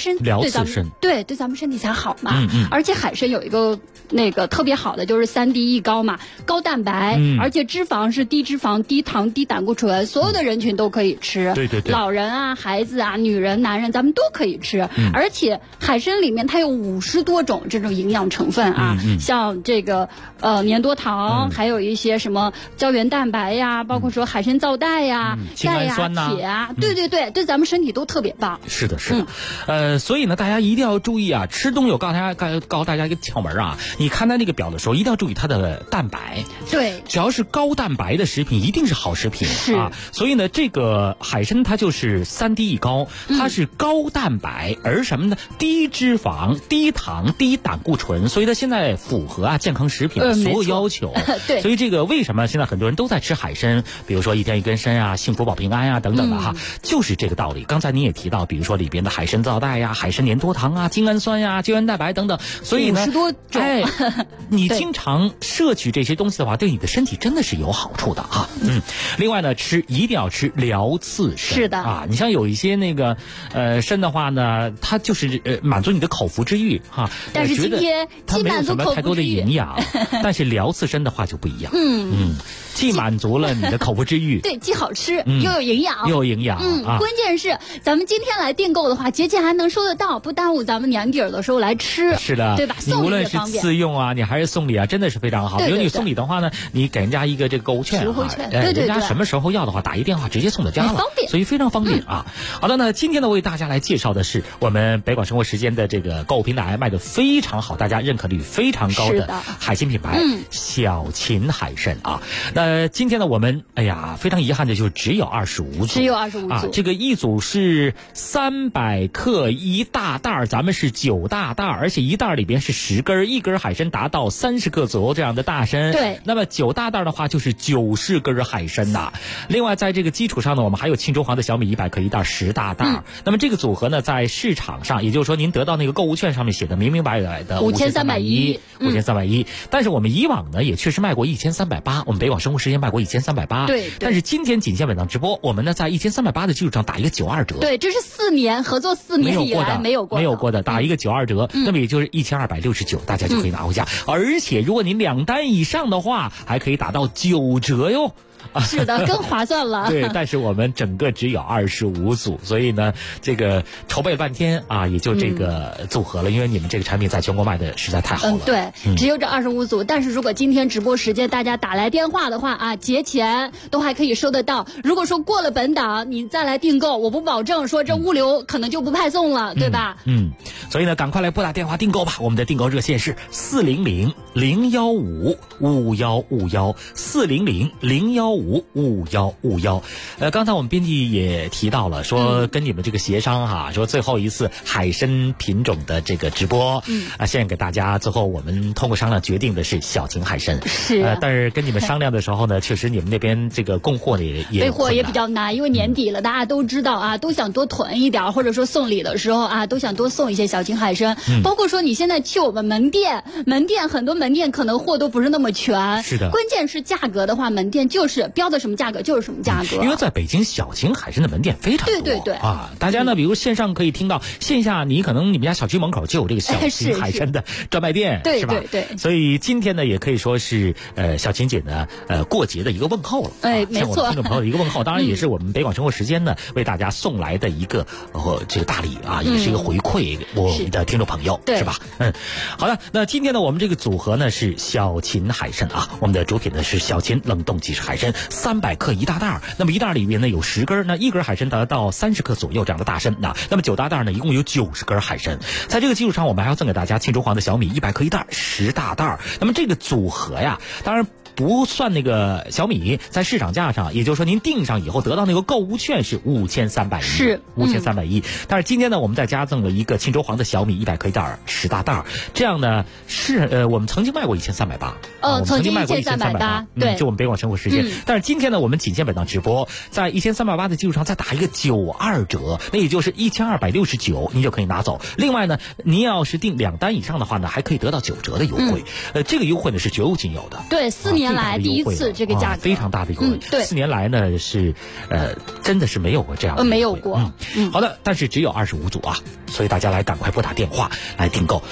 参聊刺参对咱们身体才好嘛。而且海参有一个那个特别好的就是3低1高嘛，高蛋白，而且脂肪是低脂肪、低糖、低胆固醇，所有的人群都可以吃。 对， 老人啊、孩子啊、女人、男人，咱们都可以吃。而且海参里面它有50多种这种营养成分啊，像这个粘多糖，还有一些什么胶原蛋白呀，包括说海参皂苷呀、钙呀、铁啊，对咱们身体都特别棒。 是的。所以呢，大家一定要注意啊，吃东西我告诉大家一个窍门啊，你看它那个表的时候，一定要注意它的蛋白。 对， 只要是高蛋白的食品，一定是好食品啊。所以呢，这个海参它就是3低1高，它是高蛋白，而什么呢？低脂肪、低糖、低胆固醇，所以它现在符合健康食品的所有要求。 对， 所以这个为什么现在很多人都在吃海参？比如说1天1根参啊、幸福保平安啊等等的哈，就是这个道理。刚才你也提到，比如说里边的海参皂苷呀、海参粘多糖啊、精氨酸呀、胶原蛋白等等，所以呢，你经常摄取这些东西的话，对你的身体真的是有好处的哈。另外呢，一定要吃辽刺参。 是的啊，你像有一些那个参的话呢，它就是满足你的口腹之欲哈。 但是今天它没有什么太多的营养，但是辽刺参的话就不一样。既满足了你的口腹之欲， 对，既好吃又有营养，关键是咱们今天来订购的话，节前还能收得到，不耽误咱们年底的时候来吃。 是的， 对吧？ 你无论是自用啊，你还是送礼啊，真的是非常好。比如你送礼的话呢，你给人家一个这个购物券， 实惠券， 人家什么时候要的话，打一电话直接送到家了， 方便， 所以非常方便啊。好的，那今天呢，为大家来介绍的是我们北广生活时间的这个购物平台卖的非常好，大家认可率非常高的海鲜品牌小秦海参啊。那今天呢，我们非常遗憾的就是只有25组，啊，这个一组是300克1大袋，咱们是9大袋，而且一袋里边是10根，一根海参达到30克左右这样的大参。 对， 那么9大袋的话就是90根海参呐。另外在这个基础上呢，我们还有庆州黄的小米100克1袋10大袋。那么这个组合呢，在市场上，也就是说您得到那个购物券上面写的明明白白的5310，但是我们以往呢也确实卖过1380，我们北广生活时间卖过1380。 对， 但是今天仅限本档直播，我们呢在1380的基础上打一个92折。 对，这是4年合作4年以来没有过的， 打一个92折，那么也就是1269，大家就可以拿回家。而且如果您2单以上的话，还可以打到9折哟。 是的，更划算了。 对，但是我们整个只有25组，所以呢，这个筹备了半天啊，也就这个组合了，因为你们这个产品在全国卖的实在太好了。 对，只有这25组，但是如果今天直播时间大家打来电话的话啊，节前都还可以收得到。如果说过了本档，你再来订购，我不保证说这物流可能就不派送了，对吧？ 所以呢，赶快来拨打电话订购吧。我们的订购热线是400-015-5151，400-015-5151。刚才我们编辑也提到了，说跟你们这个协商哈，说最后一次海参品种的这个直播，现在给大家，最后我们通过商量决定的是小秦海参。 是， 但是跟你们商量的时候呢，确实你们那边这个供货呢也备货也比较难，因为年底了，大家都知道啊，都想多囤一点，或者说送礼的时候啊，都想多送一些小秦海参。包括说你现在去我们门店很多门店可能货都不是那么全。 是的， 关键是价格的话，门店就是标的什么价格就是什么价格。 因为在北京小秦海参的门店非常多。 对啊，大家呢，比如线上可以听到，线下你可能你们家小区门口就有这个小秦海参的专卖店， 是吧？ 对。所以今天呢，也可以说是小秦姐呢过节的一个问候了。 没错， 向我们听众朋友的一个问候，当然也是我们北广生活时间呢为大家送来的一个这个大礼啊，也是一个回馈我们的听众朋友，是吧？好的，那今天呢，我们这个组合呢是小秦海参啊，我们的主品呢是小秦冷冻即食海参，300克1大袋，那么1袋里面呢有10根，那1根海参达到30克左右这样的大参啊，那么9大袋呢一共有90根海参，在这个基础上，我们还要赠给大家庆州黄的小米100克1袋10大袋，那么这个组合呀，当然不算那个小米，在市场价上，也就是说您订上以后得到那个购物券是5310， 是 5310。但是今天呢，我们再加赠了一个庆州黄的小米100克1袋10大袋，这样呢是我们曾经卖过1380， 曾经卖过1380，对， 就我们北广生活时间。但是今天呢，我们仅限本档直播，在1380的基础上再打一个92折，那也就是1269，您就可以拿走。另外呢，您要是订2单以上的话呢，还可以得到9折的优惠。这个优惠呢是绝无仅有的。 对，4年年来第一次这个价格， 非常大的优惠。 对 ，4年来呢是真的是没有过这样的没有过。 好的，但是只有25组啊，所以大家来赶快拨打电话来订购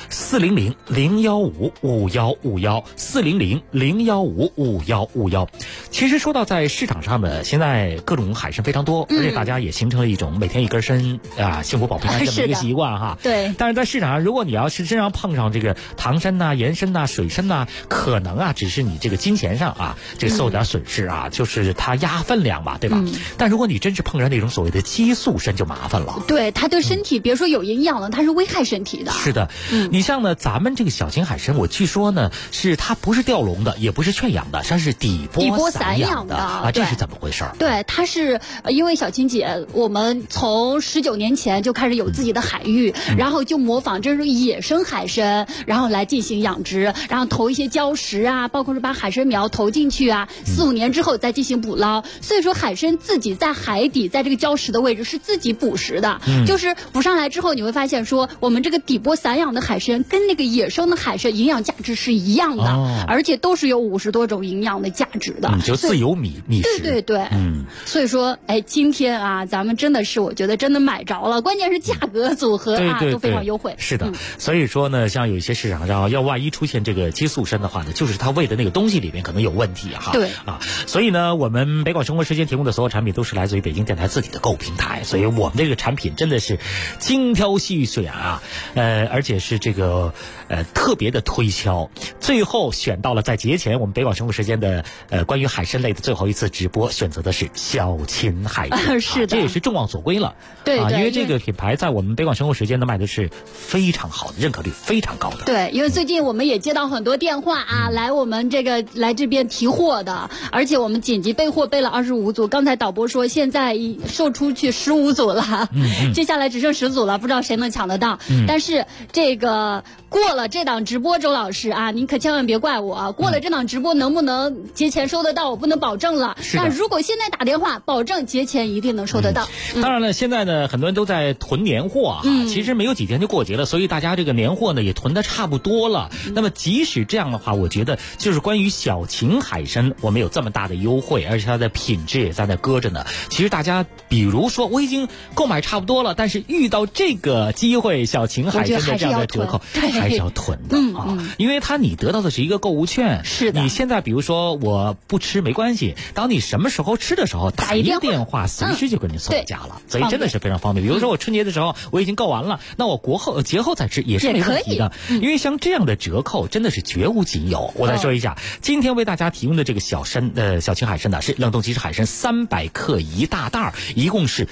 400-015-5151，400-015-5151。其实说到在市场上呢，现在各种海参非常多，而且大家也形成了一种每天一根参啊，幸福保平安这么一个习惯哈。 对。 但是在市场上，如果你要是真要碰上这个唐参呐、盐参呐、水参呐，可能啊只是你这个金钱上啊这个受点损失啊，就是它压分量吧，对吧？但如果你真是碰上那种所谓的激素参就麻烦了。 对，它对身体别说有营养了，它是危害身体的。 是的，你像呢咱们这个小型海参，我据说呢是它不是钓笼的，也不是圈养的，它是底波散养的啊，这是怎么回事？ 对，它是因为小青姐，我们从19年前就开始有自己的海域，然后就模仿这种野生海参，然后来进行养殖，然后投一些礁石啊，包括是把海参苗投进去啊，4-5年之后再进行捕捞。所以说海参自己在海底，在这个礁石的位置是自己捕食的，就是捕上来之后，你会发现说我们这个底波散养的海参跟那个野生的海参营养价值是一样的，而且都是有50多种营养的价值的， 就自由觅食。 对，所以说，今天啊，咱们真的是我觉得真的买着了，关键是价格组合都非常优惠。 是的，所以说呢，像有一些市场上要万一出现这个激素参的话呢，就是它喂的那个东西里面可能有问题哈。 对啊，所以呢，我们北广生活时间提供的所有产品都是来自于北京电台自己的购物平台，所以我们这个产品真的是精挑细选啊，而且是这个特别的推销，最后选到了在节前我们北广生活时间的关于海参类的最后一次直播，选择的是小秦海参， 是的， 这也是众望所归了。 对， 因为这个品牌在我们北广生活时间呢卖的是非常好的，认可率非常高的。 对，因为最近我们也接到很多电话啊，来我们来这边提货的，而且我们紧急备货备了25组，刚才导播说现在售出去15组了，接下来只剩10组了，不知道谁能抢得到。但是这个过了这档直播，周老师啊，您可千万别怪我，过了这档直播能不能节前收得到，我不能保证了。但如果现在打电话，保证节前一定能收得到。 当然了，现在呢很多人都在囤年货其实没有几天就过节了，所以大家这个年货呢也囤得差不多了。那么即使这样的话，我觉得就是关于小秦海参，我们有这么大的优惠，而且它的品质也在那搁着呢。其实大家比如说我已经购买差不多了，但是遇到这个机会，小秦海参的这样的折扣还是要囤的因为你得到的是一个购物券。 是的， 你现在比如说我不吃没关系，当你什么时候吃的时候打一个电话，随时就给你送到家了，所以真的是非常方便。比如说我春节的时候我已经购完了，那我节后再吃也是没问题的，因为像这样的折扣真的是绝无仅有。我再说一下，今天为大家提供的这个小秦海参呢，是冷冻即食海参300克一大袋，一共是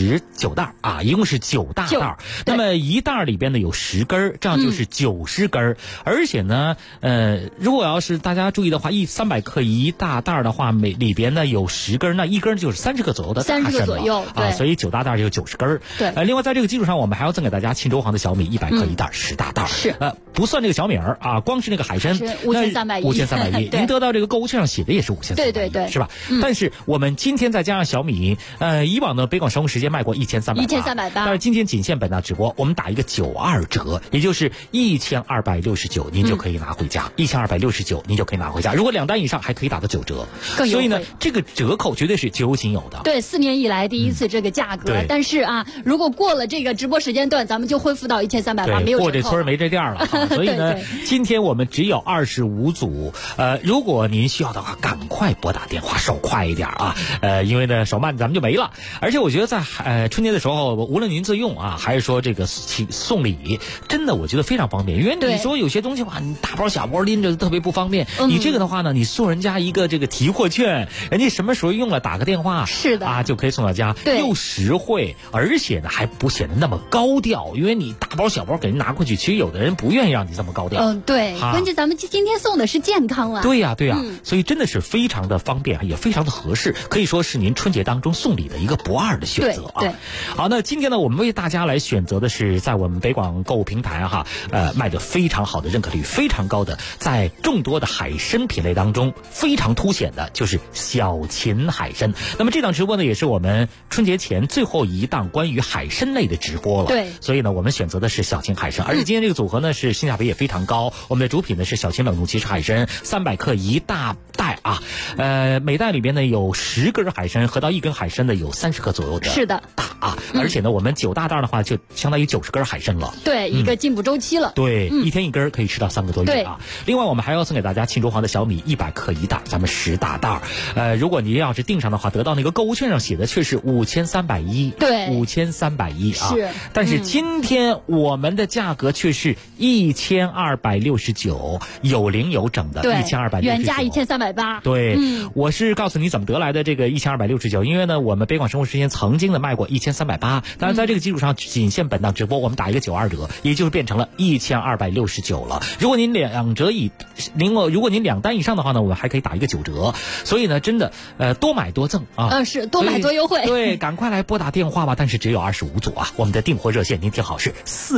19袋一共是9大袋。那么一袋里边呢有10根，这样就是90根。而且呢，如果要是大家注意的话，300克一大袋的话，里边呢有10根，那一根就是30克左右的大参 30个左右所以9大袋就90根。 对， 另外在这个基础上，我们还要赠给大家沁州黄的小米100克一袋10大袋。 是不算这个小米儿光是那个海参5310，您得到这个购物券上写的也是5310， 对， 是吧？但是我们今天再加上小米，以往呢北广生活时间卖过1300，但是今天仅限本档直播，我们打一个92折，也就是1269，您就可以拿回家，1269您就可以拿回家。如果2单以上还可以打到9折，所以呢这个折扣绝对是绝无仅有的。 对，4年以来第一次这个价格，但是如果过了这个直播时间段，咱们就恢复到1300，没有折扣。 过这村没这店了所以呢今天我们只有25组，如果您需要的话，赶快拨打电话，手快一点因为呢手慢咱们就没了。而且我觉得在春节的时候，无论您自用还是说这个送礼，真的我觉得非常方便。因为你说有些东西你大包小包拎着特别不方便，你这个的话呢，你送人家一个这个提货券，人家什么时候用了打个电话， 是的就可以送到家，又实惠，而且呢还不显得那么高调。因为你大包小包给人拿过去，其实有的人不愿意让你这么高调。 对，关键咱们今天送的是健康啊。 对呀，所以真的是非常的方便，也非常的合适，可以说是您春节当中送礼的一个不二的选择对。 好，那今天呢，我们为大家来选择的是在我们北广购物平台卖的非常好的，认可率非常高的，在众多的海参品类当中非常凸显的就是小秦海参。那么这档直播呢，也是我们春节前最后一档关于海参类的直播了。 对， 所以呢，我们选择的是小秦海参，而且今天这个组合呢是性价比也非常高。我们的主品呢是小秦冷冻奇石海参，300克1大袋啊，每袋里边呢有10根海参，合到1根海参呢有30克左右的是的大啊，而且呢我们9大袋的话就相当于90根海参了， 对，一个进补周期了， 对，一天1根可以吃到3个多月啊。另外我们还要送给大家庆州黄的小米100克1袋，咱们10大袋，如果您要是订上的话，得到那个购物券上写的却是5310， 对 ，5310啊， 是， 但是今天我们的价格却是1269，有零有整的，1269， 原价1380， 对，我是告诉你怎么得来的这个1269，因为呢，我们北广生活时间曾经的卖过1380，当然在这个基础上，仅限本档直播，我们打一个92折，也就是变成了1269了。如果您如果您2单以上的话呢，我们还可以打一个9折。所以呢，真的，多买多赠啊， 是多买多优惠。 对，赶快来拨打电话吧，但是只有25组啊。我们的订货热线您听好是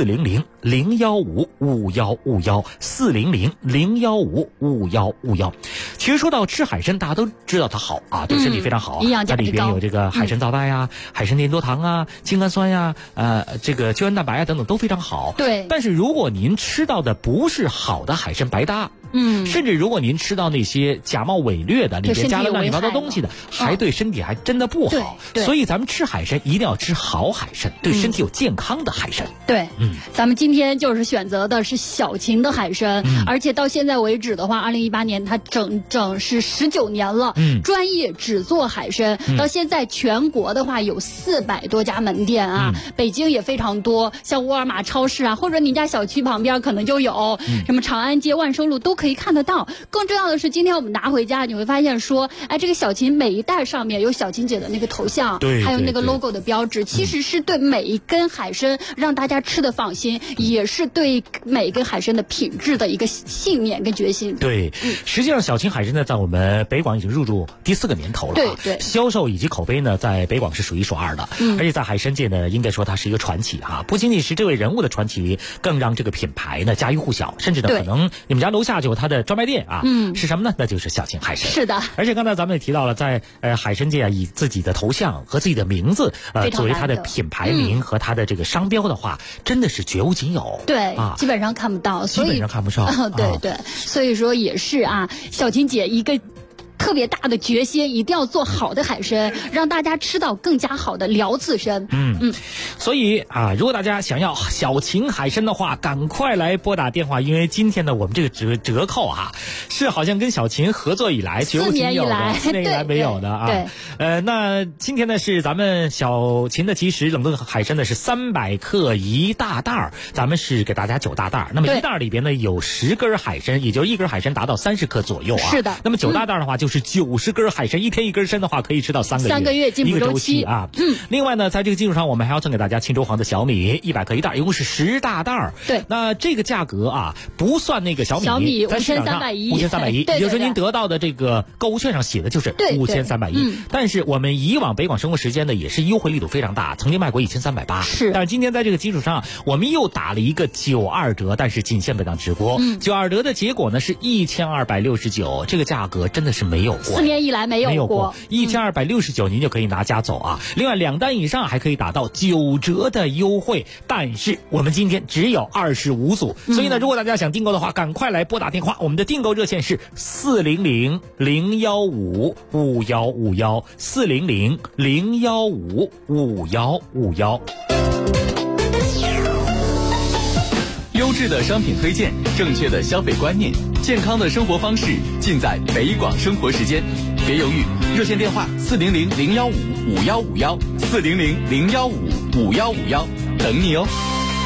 400-015-5151，400-015-5151。其实说到吃海参，大家都知道它好啊，对身体非常好， 营养价值高。 它里边有这个海参皂苷呀、海参粘多糖啊、精氨酸呀、这个胶原蛋白啊等等都非常好。 对。 但是如果您吃到的不是好的海参白搭，甚至如果您吃到那些假冒伪劣的，里边加了乱七八糟东西的，还对身体还真的不好。所以咱们吃海参一定要吃好海参，对身体有健康的海参。 对，咱们今天就是选择的是小秦的海参，而且到现在为止的话，2018年它整是19年了，专业只做海参，到现在全国的话有400多家门店啊，北京也非常多，像沃尔玛超市啊，或者你家小区旁边可能就有，什么长安街、万寿路都可以看得到。更重要的是，今天我们拿回家，你会发现说，哎，这个小秦每一袋上面有小秦姐的那个头像，还有那个 logo 的标志，其实是对每一根海参让大家吃的放心，也是对每一根海参的品质的一个信念跟决心。 对，实际上小秦海参呢，在我们北广已经入驻第4个年头了， 对， 销售以及口碑呢，在北广是数一数二的，而且在海参界呢，应该说它是一个传奇哈，不仅仅是这位人物的传奇，更让这个品牌呢家喻户晓，甚至呢可能你们家楼下就有它的专卖店啊，是什么呢？那就是小秦海参。 是的， 而且刚才咱们也提到了，在海参界啊，以自己的头像和自己的名字作为它的品牌名和它的这个商标的话，真的是绝无仅有。 对啊，基本上看不到， 基本上看不上。 对，所以说也是啊，小秦姐一个特别大的决心，一定要做好的海参，让大家吃到更加好的辽刺参。 所以啊，如果大家想要小秦海参的话，赶快来拨打电话，因为今天呢，我们这个折扣啊，是好像跟小秦合作以来绝无仅有的，4年以来没有的啊。 对， 那今天呢是咱们小秦的奇石冷冻海参呢是300克1大袋，咱们是给大家9大袋。那么1袋里边呢有10根海参，也就是1根海参达到30克左右啊。 是的。 那么9大袋的话就是90根海参，一天1根参的话可以吃到3个月进补周期啊。另外呢，在这个基础上，我们还要送给大家庆州黄的小米100克1袋，一共是10大袋。 对， 那这个价格啊，不算那个小米在市场上5310，也就是说您得到的这个购物券上写的就是5310。但是我们以往北广生活时间呢，也是优惠力度非常大，曾经卖过1380。 是， 但是今天在这个基础上，我们又打了一个92折，但是仅限本档直播。92折的结果呢是1269，这个价格真的是没有过， 4年以来没有过 ，1269您就可以拿家走啊。另外2单以上还可以打到9折的优惠，但是我们今天只有25组，所以呢，如果大家想订购的话，赶快来拨打电话，我们的订购热线是400-015-5151，400-015-5151。 优质的商品推荐，正确的消费观念，健康的生活方式，尽在北广生活时间。别犹豫，热线电话400-015-5151，400-015-5151，等你哦。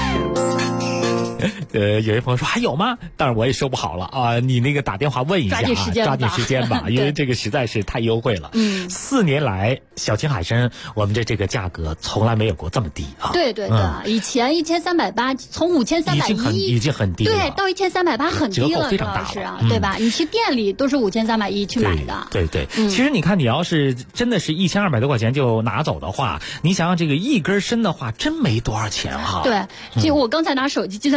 有些朋友说还有吗？当然我也说不好了啊，你那个打电话问一下啊，抓紧时间吧，因为这个实在是太优惠了。4年来小秦海参我们这个价格从来没有过这么低啊。 对，以前1380，从5310 已经很低了， 对，到1380很低了， 折扣非常大了，对吧？你去店里都是5330去买的。 对，其实你看，你要是真的是1200多块钱就拿走的话，你想想这个1根参的话，真没多少钱哈。 对，就我刚才拿手机计算器算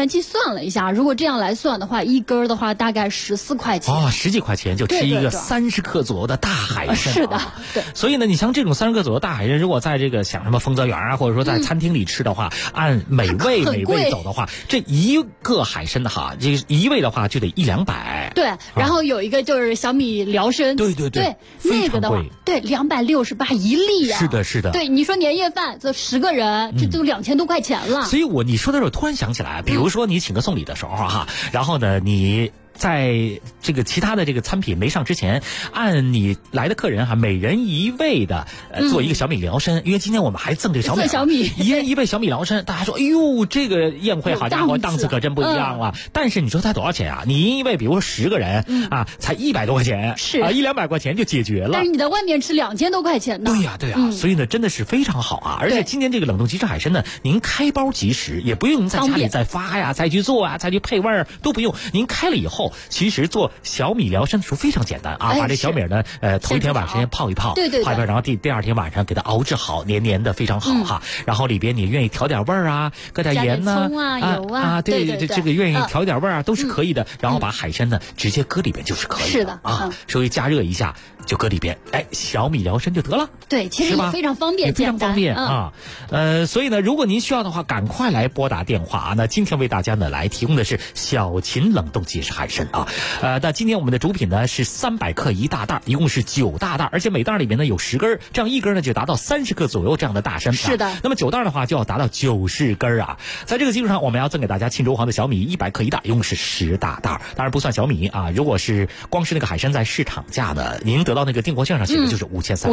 算了一下，如果这样来算的话，一根的话大概14块钱。 10几块钱就吃一个30克左右的大海参。 是的，对。 所以呢，你像这种30克左右大海参，如果在这个像什么丰泽园啊，或者说在餐厅里吃的话，按每位走的话，这一个海参的哈，这一位的话就得100-200。 对，然后有一个就是小米辽参， 对， 那个的话，对，268一粒啊。 是的。 对，你说年夜饭这10个人，这都2000多块钱了。 所以你说的时候，突然想起来，比如说你请客送礼的时候哈，然后呢，你在这个其他的这个餐品没上之前，按你来的客人哈，每人一位的做一个小米辽参，因为今天我们还赠这个小米，一人一位小米辽参，大家说，哎呦，这个宴会好家伙，档次可真不一样啊！但是你说才多少钱啊？你一位，比如说10个人啊，才100多块钱， 是啊，100-200块钱就解决了。 但是你在外面吃2000多块钱呢。 对呀，所以呢，真的是非常好啊！而且今天这个冷冻即食海参呢，您开包即食，也不用在家里再发呀，再去做啊，再去配味儿都不用，您开了以后，其实做小米辽参的时候非常简单啊，把这小米呢，头一天晚上先泡一泡， 对， 泡一泡，然后第二天晚上给它熬制好，黏黏的非常好哈。然后里边你愿意调点味儿啊，搁点盐呐， 葱啊，油啊， 对，这个愿意调点味儿啊，都是可以的。然后把海参呢直接搁里边就是可以的， 是的啊，稍微加热一下就搁里边，小米辽参就得了。 对，其实也非常方便， 也非常方便啊。所以呢，如果您需要的话，赶快来拨打电话啊。那今天为大家呢来提供的是小秦冷冻即食海参啊。那今天我们的主品呢是300克一大袋，一共是9大袋，而且每袋里面呢有10根，这样一根呢就达到30克左右这样的大参。 是的。 那么9袋的话就要达到90根啊。在这个基础上，我们要赠给大家沁州黄的小米100克一袋，一共是10大袋，当然不算小米啊。如果是光是那个海参在市场价呢，您得到那个订货券上写的就是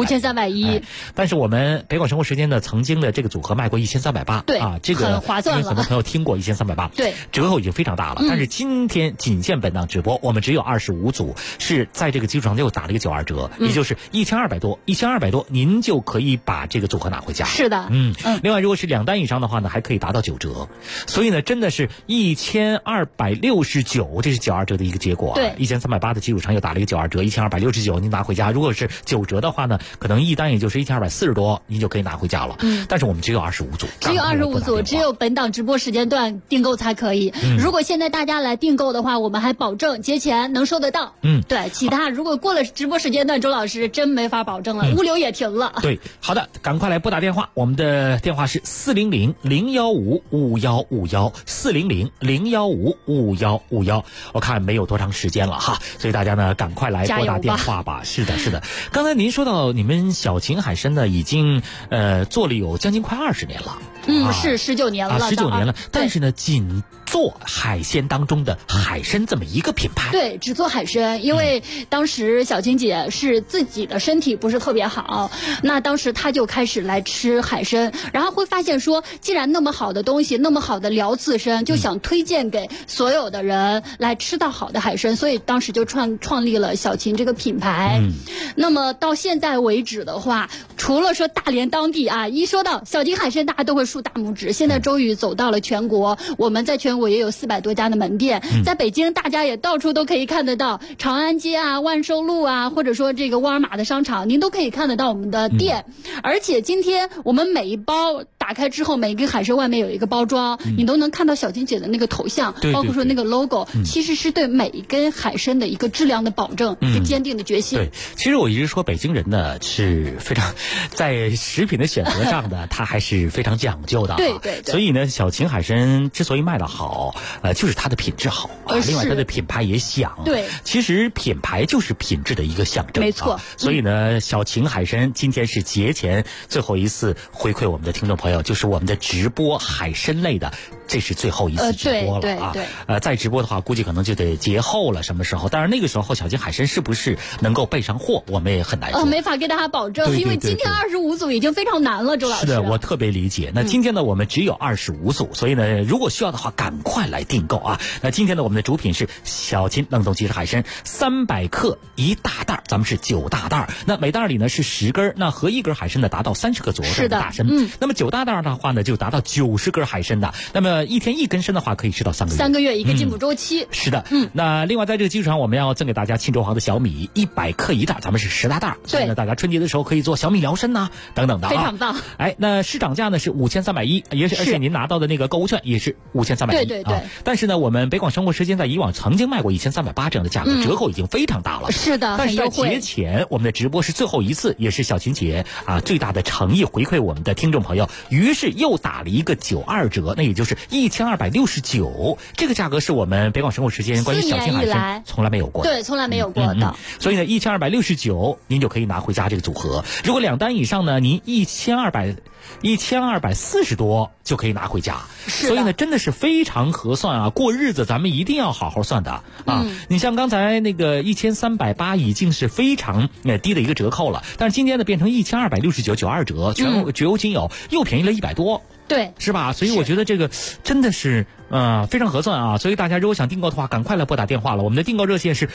5310。但是我们北广生活时间呢曾经的这个组合卖过1380， 对啊，这个很划算了。 很多朋友听过1380， 对， 折扣已经非常大了。但是今天仅限本档直播，我们只有25组，是在这个基础上又打了一个92折，也就是1200多，您就可以把这个组合拿回家。 是的， 另外如果是2单以上的话呢，还可以达到9折，所以呢真的是1269，这是92折的一个结果。 对 ，1380的基础上又打了一个92折，1269您拿回家。如果是9折的话呢，可能一单也就是1240多，您就可以拿回家了。但是我们只有25组， 只有本档直播时间段订购才可以。如果现在大家来订购的话，我们还保证节前能收得到。对，其他如果过了直播时间段，周老师真没法保证了，物流也停了。 对，好的，赶快来拨打电话，我们的电话是400-015-5151，400-015-5151。我看没有多长时间了哈，所以大家呢赶快来拨打电话吧。是的。刚才您说到你们小秦海参呢，已经做了有将近快20年了。 是19年了 ，19年了。但是呢，仅做海鲜当中的海参这么一个品牌。 对，只做海参，因为当时小秦姐是自己的身体不是特别好，那当时她就开始来吃海参，然后会发现说，既然那么好的东西，那么好的辽刺参，就想推荐给所有的人来吃到好的海参，所以当时就创立了小秦这个品牌。那么到现在为止的话，除了说大连当地啊，一说到小秦海参，大家都会竖大拇指。现在终于走到了全国，我们在全国也有400多家的门店，在北京大家也到处都可以看得到，长安街啊、万寿路啊，或者说这个沃尔玛的商场，您都可以看得到我们的店。而且今天我们每一包打开之后，每一个海参外面有一个包装，你都能看到小秦姐的那个头像，包括说那个 logo，其实是对每一根海参的一个质量的保证，一个坚定的决心。 对，其实我一直说北京人呢是非常在食品的选择上的，他还是非常讲究的。 对。 所以呢，小秦海参之所以卖得好，就是它的品质好啊，另外它的品牌也响。 对， 其实品牌就是品质的一个象征。 没错。 所以呢，小秦海参今天是节前最后一次回馈我们的听众朋友，就是我们的直播海参类的，这是最后一次直播了啊。再直播的话，估计可能就得节后了，什么时候？当然那个时候小秦海参是不是能够备上货，我们也很难说。 没法给大家保证，因为今天25组已经非常难了，周老师。 是的，我特别理解。那今天呢，我们只有25组，所以呢，如果需要的话，赶快来订购啊。那今天呢，我们的主品是小秦冷冻即食海参，300克一大袋，咱们是9大袋。那每袋里呢是10根，那合一根海参呢达到30克左右的大参。那么9大袋的话呢，就达到90根海参的。那么么1天1根参的话，可以吃到3个月。 3个月一个进补周期。 是的。那另外在这个基础上，我们要赠给大家庆州行的小米100克1袋，咱们是10大袋。所以呢，大家春节的时候可以做小米疗参呐，等等的非常棒。 那市场价呢是5310，而且您拿到的那个购物券也是5310。 对。 但是呢，我们北广生活时间在以往曾经卖过1380这样的价格，折扣已经非常大了。 是的， 但是在节前，我们的直播是最后一次，也是小琴姐最大的诚意回馈我们的听众朋友，于是又打了一个92折，那也就是1269。这个价格是我们北广生活时间关于小琴海参从来没有过的。 对，从来没有过的。 所以呢，1269您就可以拿回家这个组合。如果2单以上呢，您1240多就可以拿回家。所以呢，真的是非常合算啊！过日子咱们一定要好好算的啊！你像刚才那个1380已经是非常低的一个折扣了，但是今天呢变成1269，92折，绝无仅有，又便宜了100多。 对， 是吧？所以我觉得这个真的是非常合算啊！所以大家如果想订购的话，赶快来拨打电话了。我们的订购热线是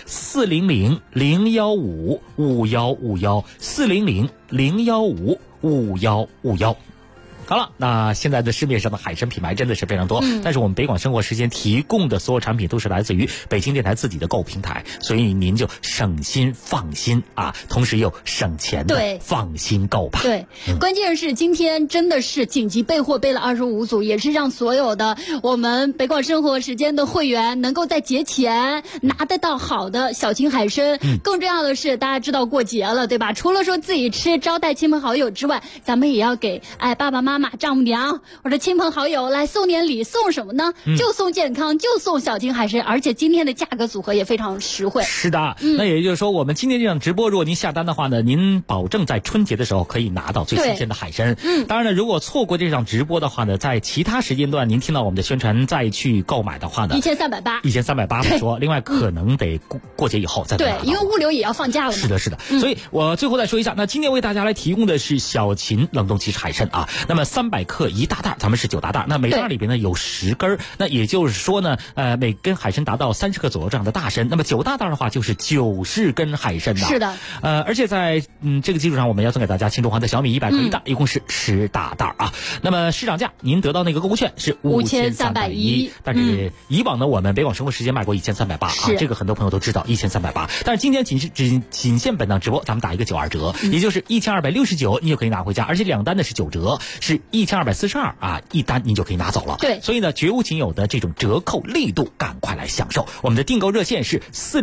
400-015-5151，400-015-5151。好了，那现在的市面上的海参品牌真的是非常多，但是我们北广生活时间提供的所有产品都是来自于北京电台自己的购物平台，所以您就省心放心啊，同时又省钱的放心购吧。 对，关键是今天真的是紧急备货备了25组，也是让所有的我们北广生活时间的会员能够在节前拿得到好的小秦海参。更重要的是，大家知道过节了，对吧？除了说自己吃招待亲朋好友之外，咱们也要给爸爸妈妈、丈母娘或者亲朋好友来送点礼，送什么呢？就送健康，就送小秦海参，而且今天的价格组合也非常实惠。 是的，那也就是说，我们今天这场直播，如果您下单的话呢，您保证在春节的时候可以拿到最新鲜的海参。当然了，如果错过这场直播的话呢，在其他时间段您听到我们的宣传再去购买的话呢，1380不说，另外可能得过节以后再拿到。 对，因为物流也要放假了嘛。 是的。所以我最后再说一下，那今天为大家来提供的是小秦冷冻鸡翅海参啊。那么300克1大袋，咱们是9大袋，那每袋里边呢有10根，那也就是说呢，每根海参达到30克左右这样的大参，那么9大袋的话就是90根海参的。 是的。 而且在这个基础上，我们要送给大家庆州行的小米100克1袋，一共是10大袋啊。那么市场价，您得到那个购物券是5310，但是以往呢，我们北广生活时间卖过1380啊，这个很多朋友都知道1380，但是今天仅限本档直播，咱们打一个92折，也就是1269，你就可以拿回家，而且2单的是9折，是1242啊，一单您就可以拿走了。 对， 所以呢，绝无仅有的这种折扣力度，赶快来享受。我们的订购热线是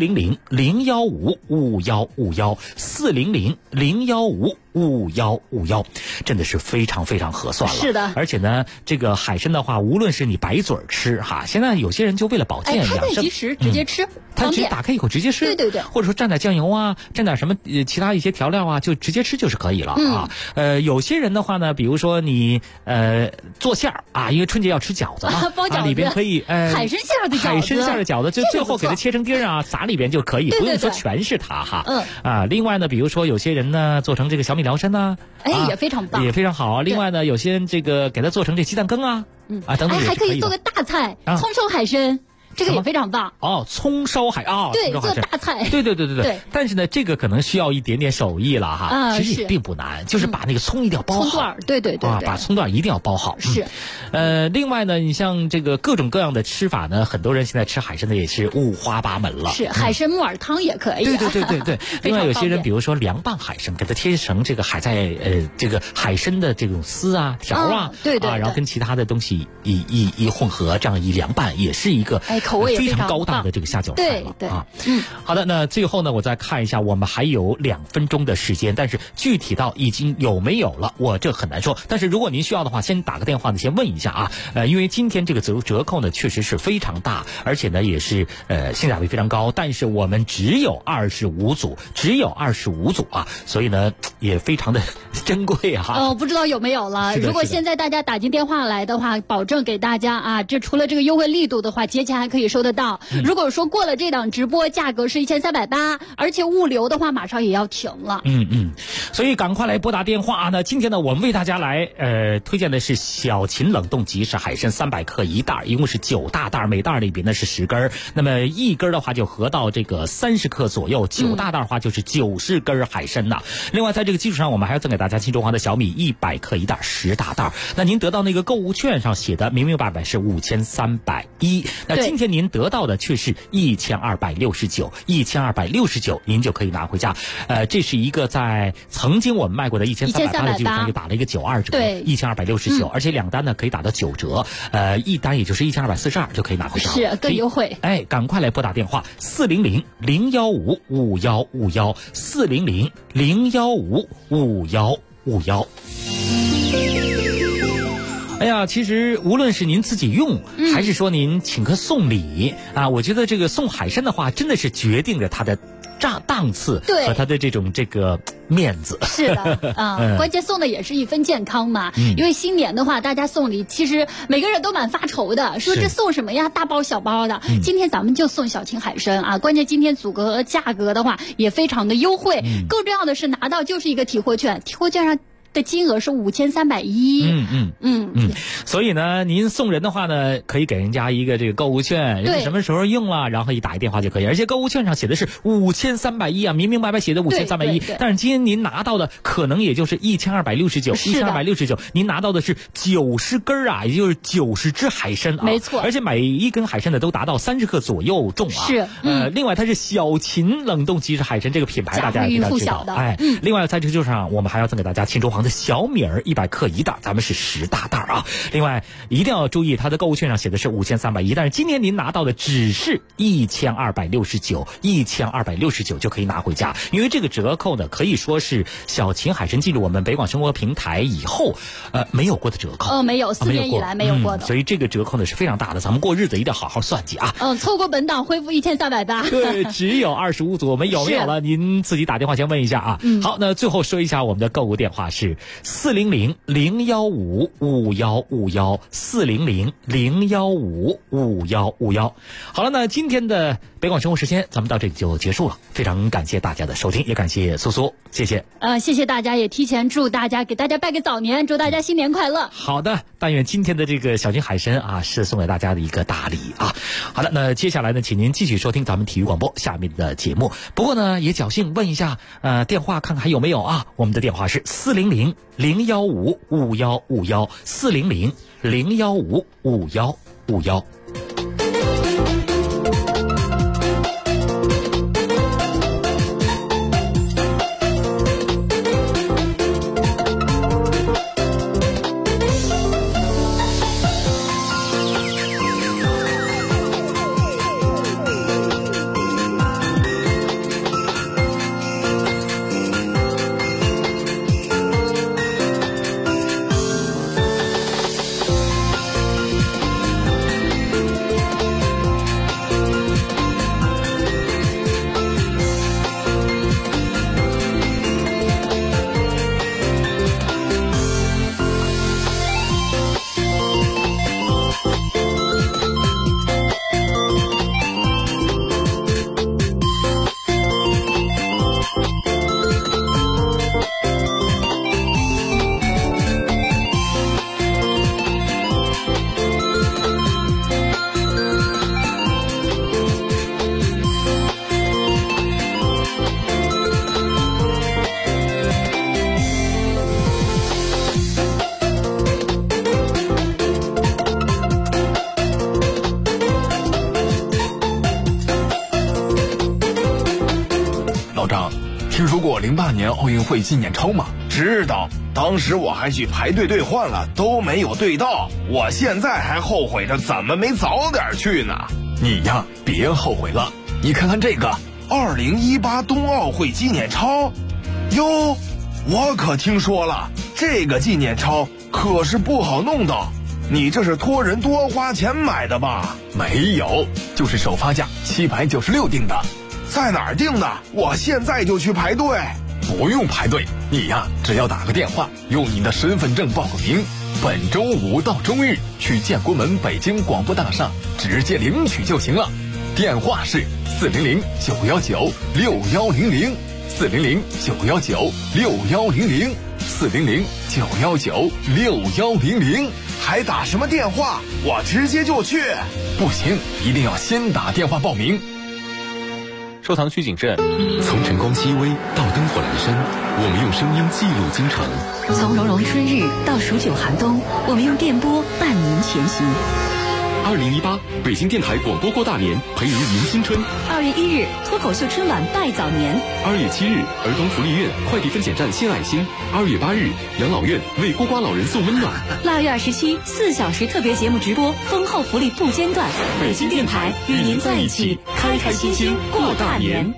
400-015-5151，400-015-5151，真的是非常非常合算了。 是的， 而且呢，这个海参的话，无论是你白嘴吃哈，现在有些人就为了保健养生， 他在即时直接吃， 他直接打开一口直接吃， 对， 或者说蘸点酱油啊，蘸点什么其他一些调料啊，就直接吃就是可以了啊。有些人的话呢，比如说你做馅儿啊，因为春节要吃饺子嘛， 包饺子里边可以海参馅的饺子，就最后给它切成丁啊，撒里边就可以，不用说全是它哈。另外呢，比如说有些人呢做成这个小米疗参呢， 也非常棒， 也非常好。另外呢，有些人这个给它做成这鸡蛋羹啊，等等， 还可以做个大菜，葱烧海参。这个也非常棒葱烧海对，做大菜， 对。但是呢，这个可能需要一点点手艺了哈，其实也并不难，就是把那个葱一定要包好， 葱段，对， 把葱段一定要包好。 是， 另外呢，你像这个各种各样的吃法呢，很多人现在吃海参的也是五花八门了。 是，海参木耳汤也可以。 对。另外有些人，比如说凉拌海参，给它切成这个这个海参的这种丝啊、条啊， 对， 然后跟其他的东西一混合，这样一凉拌，也是一个口味也非常高档的这个下酒菜了。 对好的，那最后呢，我再看一下，我们还有2分钟的时间，但是具体到已经有没有了，我这很难说。但是如果您需要的话，先打个电话呢，先问一下啊。因为今天这个折扣呢，确实是非常大，而且呢也是性价比非常高，但是我们只有25组啊，所以呢也非常的珍贵啊。 不知道有没有了。如果现在大家打进电话来的话，保证给大家啊，这除了这个优惠力度的话，节前还可以可以收得到。如果说过了这档直播，价格是1380，而且物流的话马上也要停了。 所以赶快来拨打电话啊！那今天呢，我们为大家来推荐的是小秦冷冻即食海参300克一袋，一共是9大袋，每袋里边呢是10根，那么一根的话就合到这个30克左右，9大袋的话就是90根海参呐。另外在这个基础上，我们还要赠给大家新中华的小米100克一袋10大袋。那您得到那个购物券上写的明明白白是5310，那今天您得到的却是1269，您就可以拿回家。这是一个在曾经我们卖过的1380的基础上又打了一个92折，1269，而且2单呢可以打到9折，一单也就是1242就可以拿回家， 是更优惠。 赶快来拨打电话400-015-5151，400-015-5151。哎呀，其实无论是您自己用，还是说您请客送礼啊，我觉得这个送海参的话，真的是决定着它的档次和它的这个面子。 是的，关键送的也是一分健康嘛。因为新年的话，大家送礼其实每个人都蛮发愁的，说这送什么呀，大包小包的。今天咱们就送小秦海参啊，关键今天组合价格的话也非常的优惠，更重要的是拿到就是一个提货券，提货券上的金额是5310。 所以呢，您送人的话呢，可以给人家一个这个购物券，人家什么时候用了，然后一打一电话就可以。而且购物券上写的是5310啊，明明白白写的5310，但是今天您拿到的可能也就是1269，您拿到的是90根啊，也就是90只海参啊， 没错。 而且每一根海参呢都达到30克左右重啊。 是， 另外它是小秦冷冻即食海参这个品牌，大家也知道。另外在这个基础上，我们还要赠给大家秦中华的小米儿100克一袋，咱们是10大袋啊。另外一定要注意，它的购物券上写的是5310，但是今天您拿到的只是1269就可以拿回家。因为这个折扣呢，可以说是小秦海参进入我们北广生活平台以后，没有过的折扣。 没有，4年以来没有过的。 所以这个折扣呢是非常大的，咱们过日子一定要好好算计啊。 错过本档恢复1380。 对，只有25组，我们有没有了？您自己打电话先问一下啊。好，那最后说一下我们的购物电话是400-015-5151，400-015-5151。好了，那今天的北广生活时间咱们到这里就结束了，非常感谢大家的收听，也感谢苏苏，谢谢。 谢谢大家，也提前祝大家给大家拜个早年，祝大家新年快乐。 好的，但愿今天的这个小秦海参啊，是送给大家的一个大礼啊。好的，那接下来呢，请您继续收听咱们体育广播下面的节目。不过呢，也侥幸问一下电话看看还有没有啊？我们的电话是400-015-5151，400-015-5151。 听说过08年奥运会纪念钞吗？ 知道，当时我还去排队兑换了，都没有兑到。我现在还后悔着怎么没早点去呢。 你呀，别后悔了。你看看这个 ，2018冬奥会纪念钞。哟，我可听说了，这个纪念钞可是不好弄到。你这是托人多花钱买的吧？ 没有，就是首发价796订的。 在哪儿订的？我现在就去排队。 不用排队，你呀，只要打个电话，用你的身份证报个名， 本周五到周日去建国门北京广播大厦直接领取就行了。电话是 400-919-6190，400-919-6100，400-919-6100，还打什么电话？我直接就去。 不行，一定要先打电话报名。 收藏取景镇， 从晨光熹微到灯火阑珊，我们用声音记录京城； 从融融春日到数九寒冬，我们用电波伴您前行。 2018北京电台广播过大年，陪您迎新春。 2月1日，脱口秀春晚拜早年。 2月7日，儿童福利院快递分拣站献爱心。2月8日，养老院为孤寡老人送温暖。 2月27，4小时特别节目直播，丰厚福利不间断。北京电台与您在一起，开开心心过大年。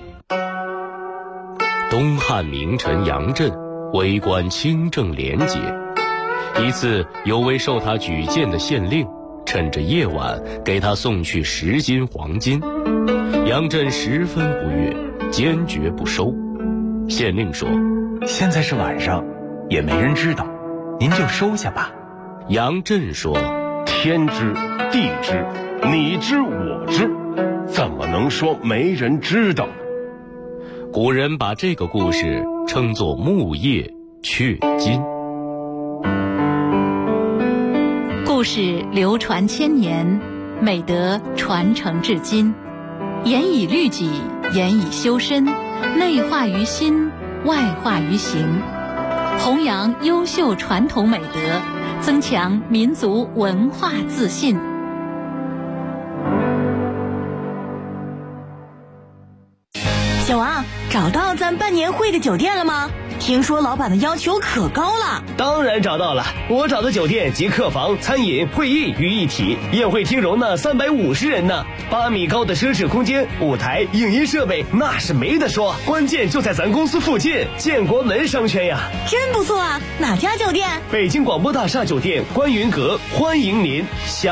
东汉名臣杨震为官清正廉洁，一次有位受他举荐的县令趁着夜晚给他送去10斤黄金，杨震十分不悦，坚决不收。县令说：“ 现在是晚上，也没人知道，您就收下吧。” 杨震说：“ 天知地知，你知我知，怎么能说没人知道？” 古人把这个故事称作木叶雀金。 故事流传千年，美德传承至今，严以律己，严以修身，内化于心，外化于行，弘扬优秀传统美德，增强民族文化自信。 小王，找到咱办年会的酒店了吗？听说老板的要求可高了。 当然找到了，我找的酒店集客房、餐饮、会议于一体，宴会厅容纳350人呢，8米高的奢侈空间，舞台、影音设备那是没得说，关键就在咱公司附近，建国门商圈呀。 真不错啊，哪家酒店？ 北京广播大厦酒店观云阁，欢迎您详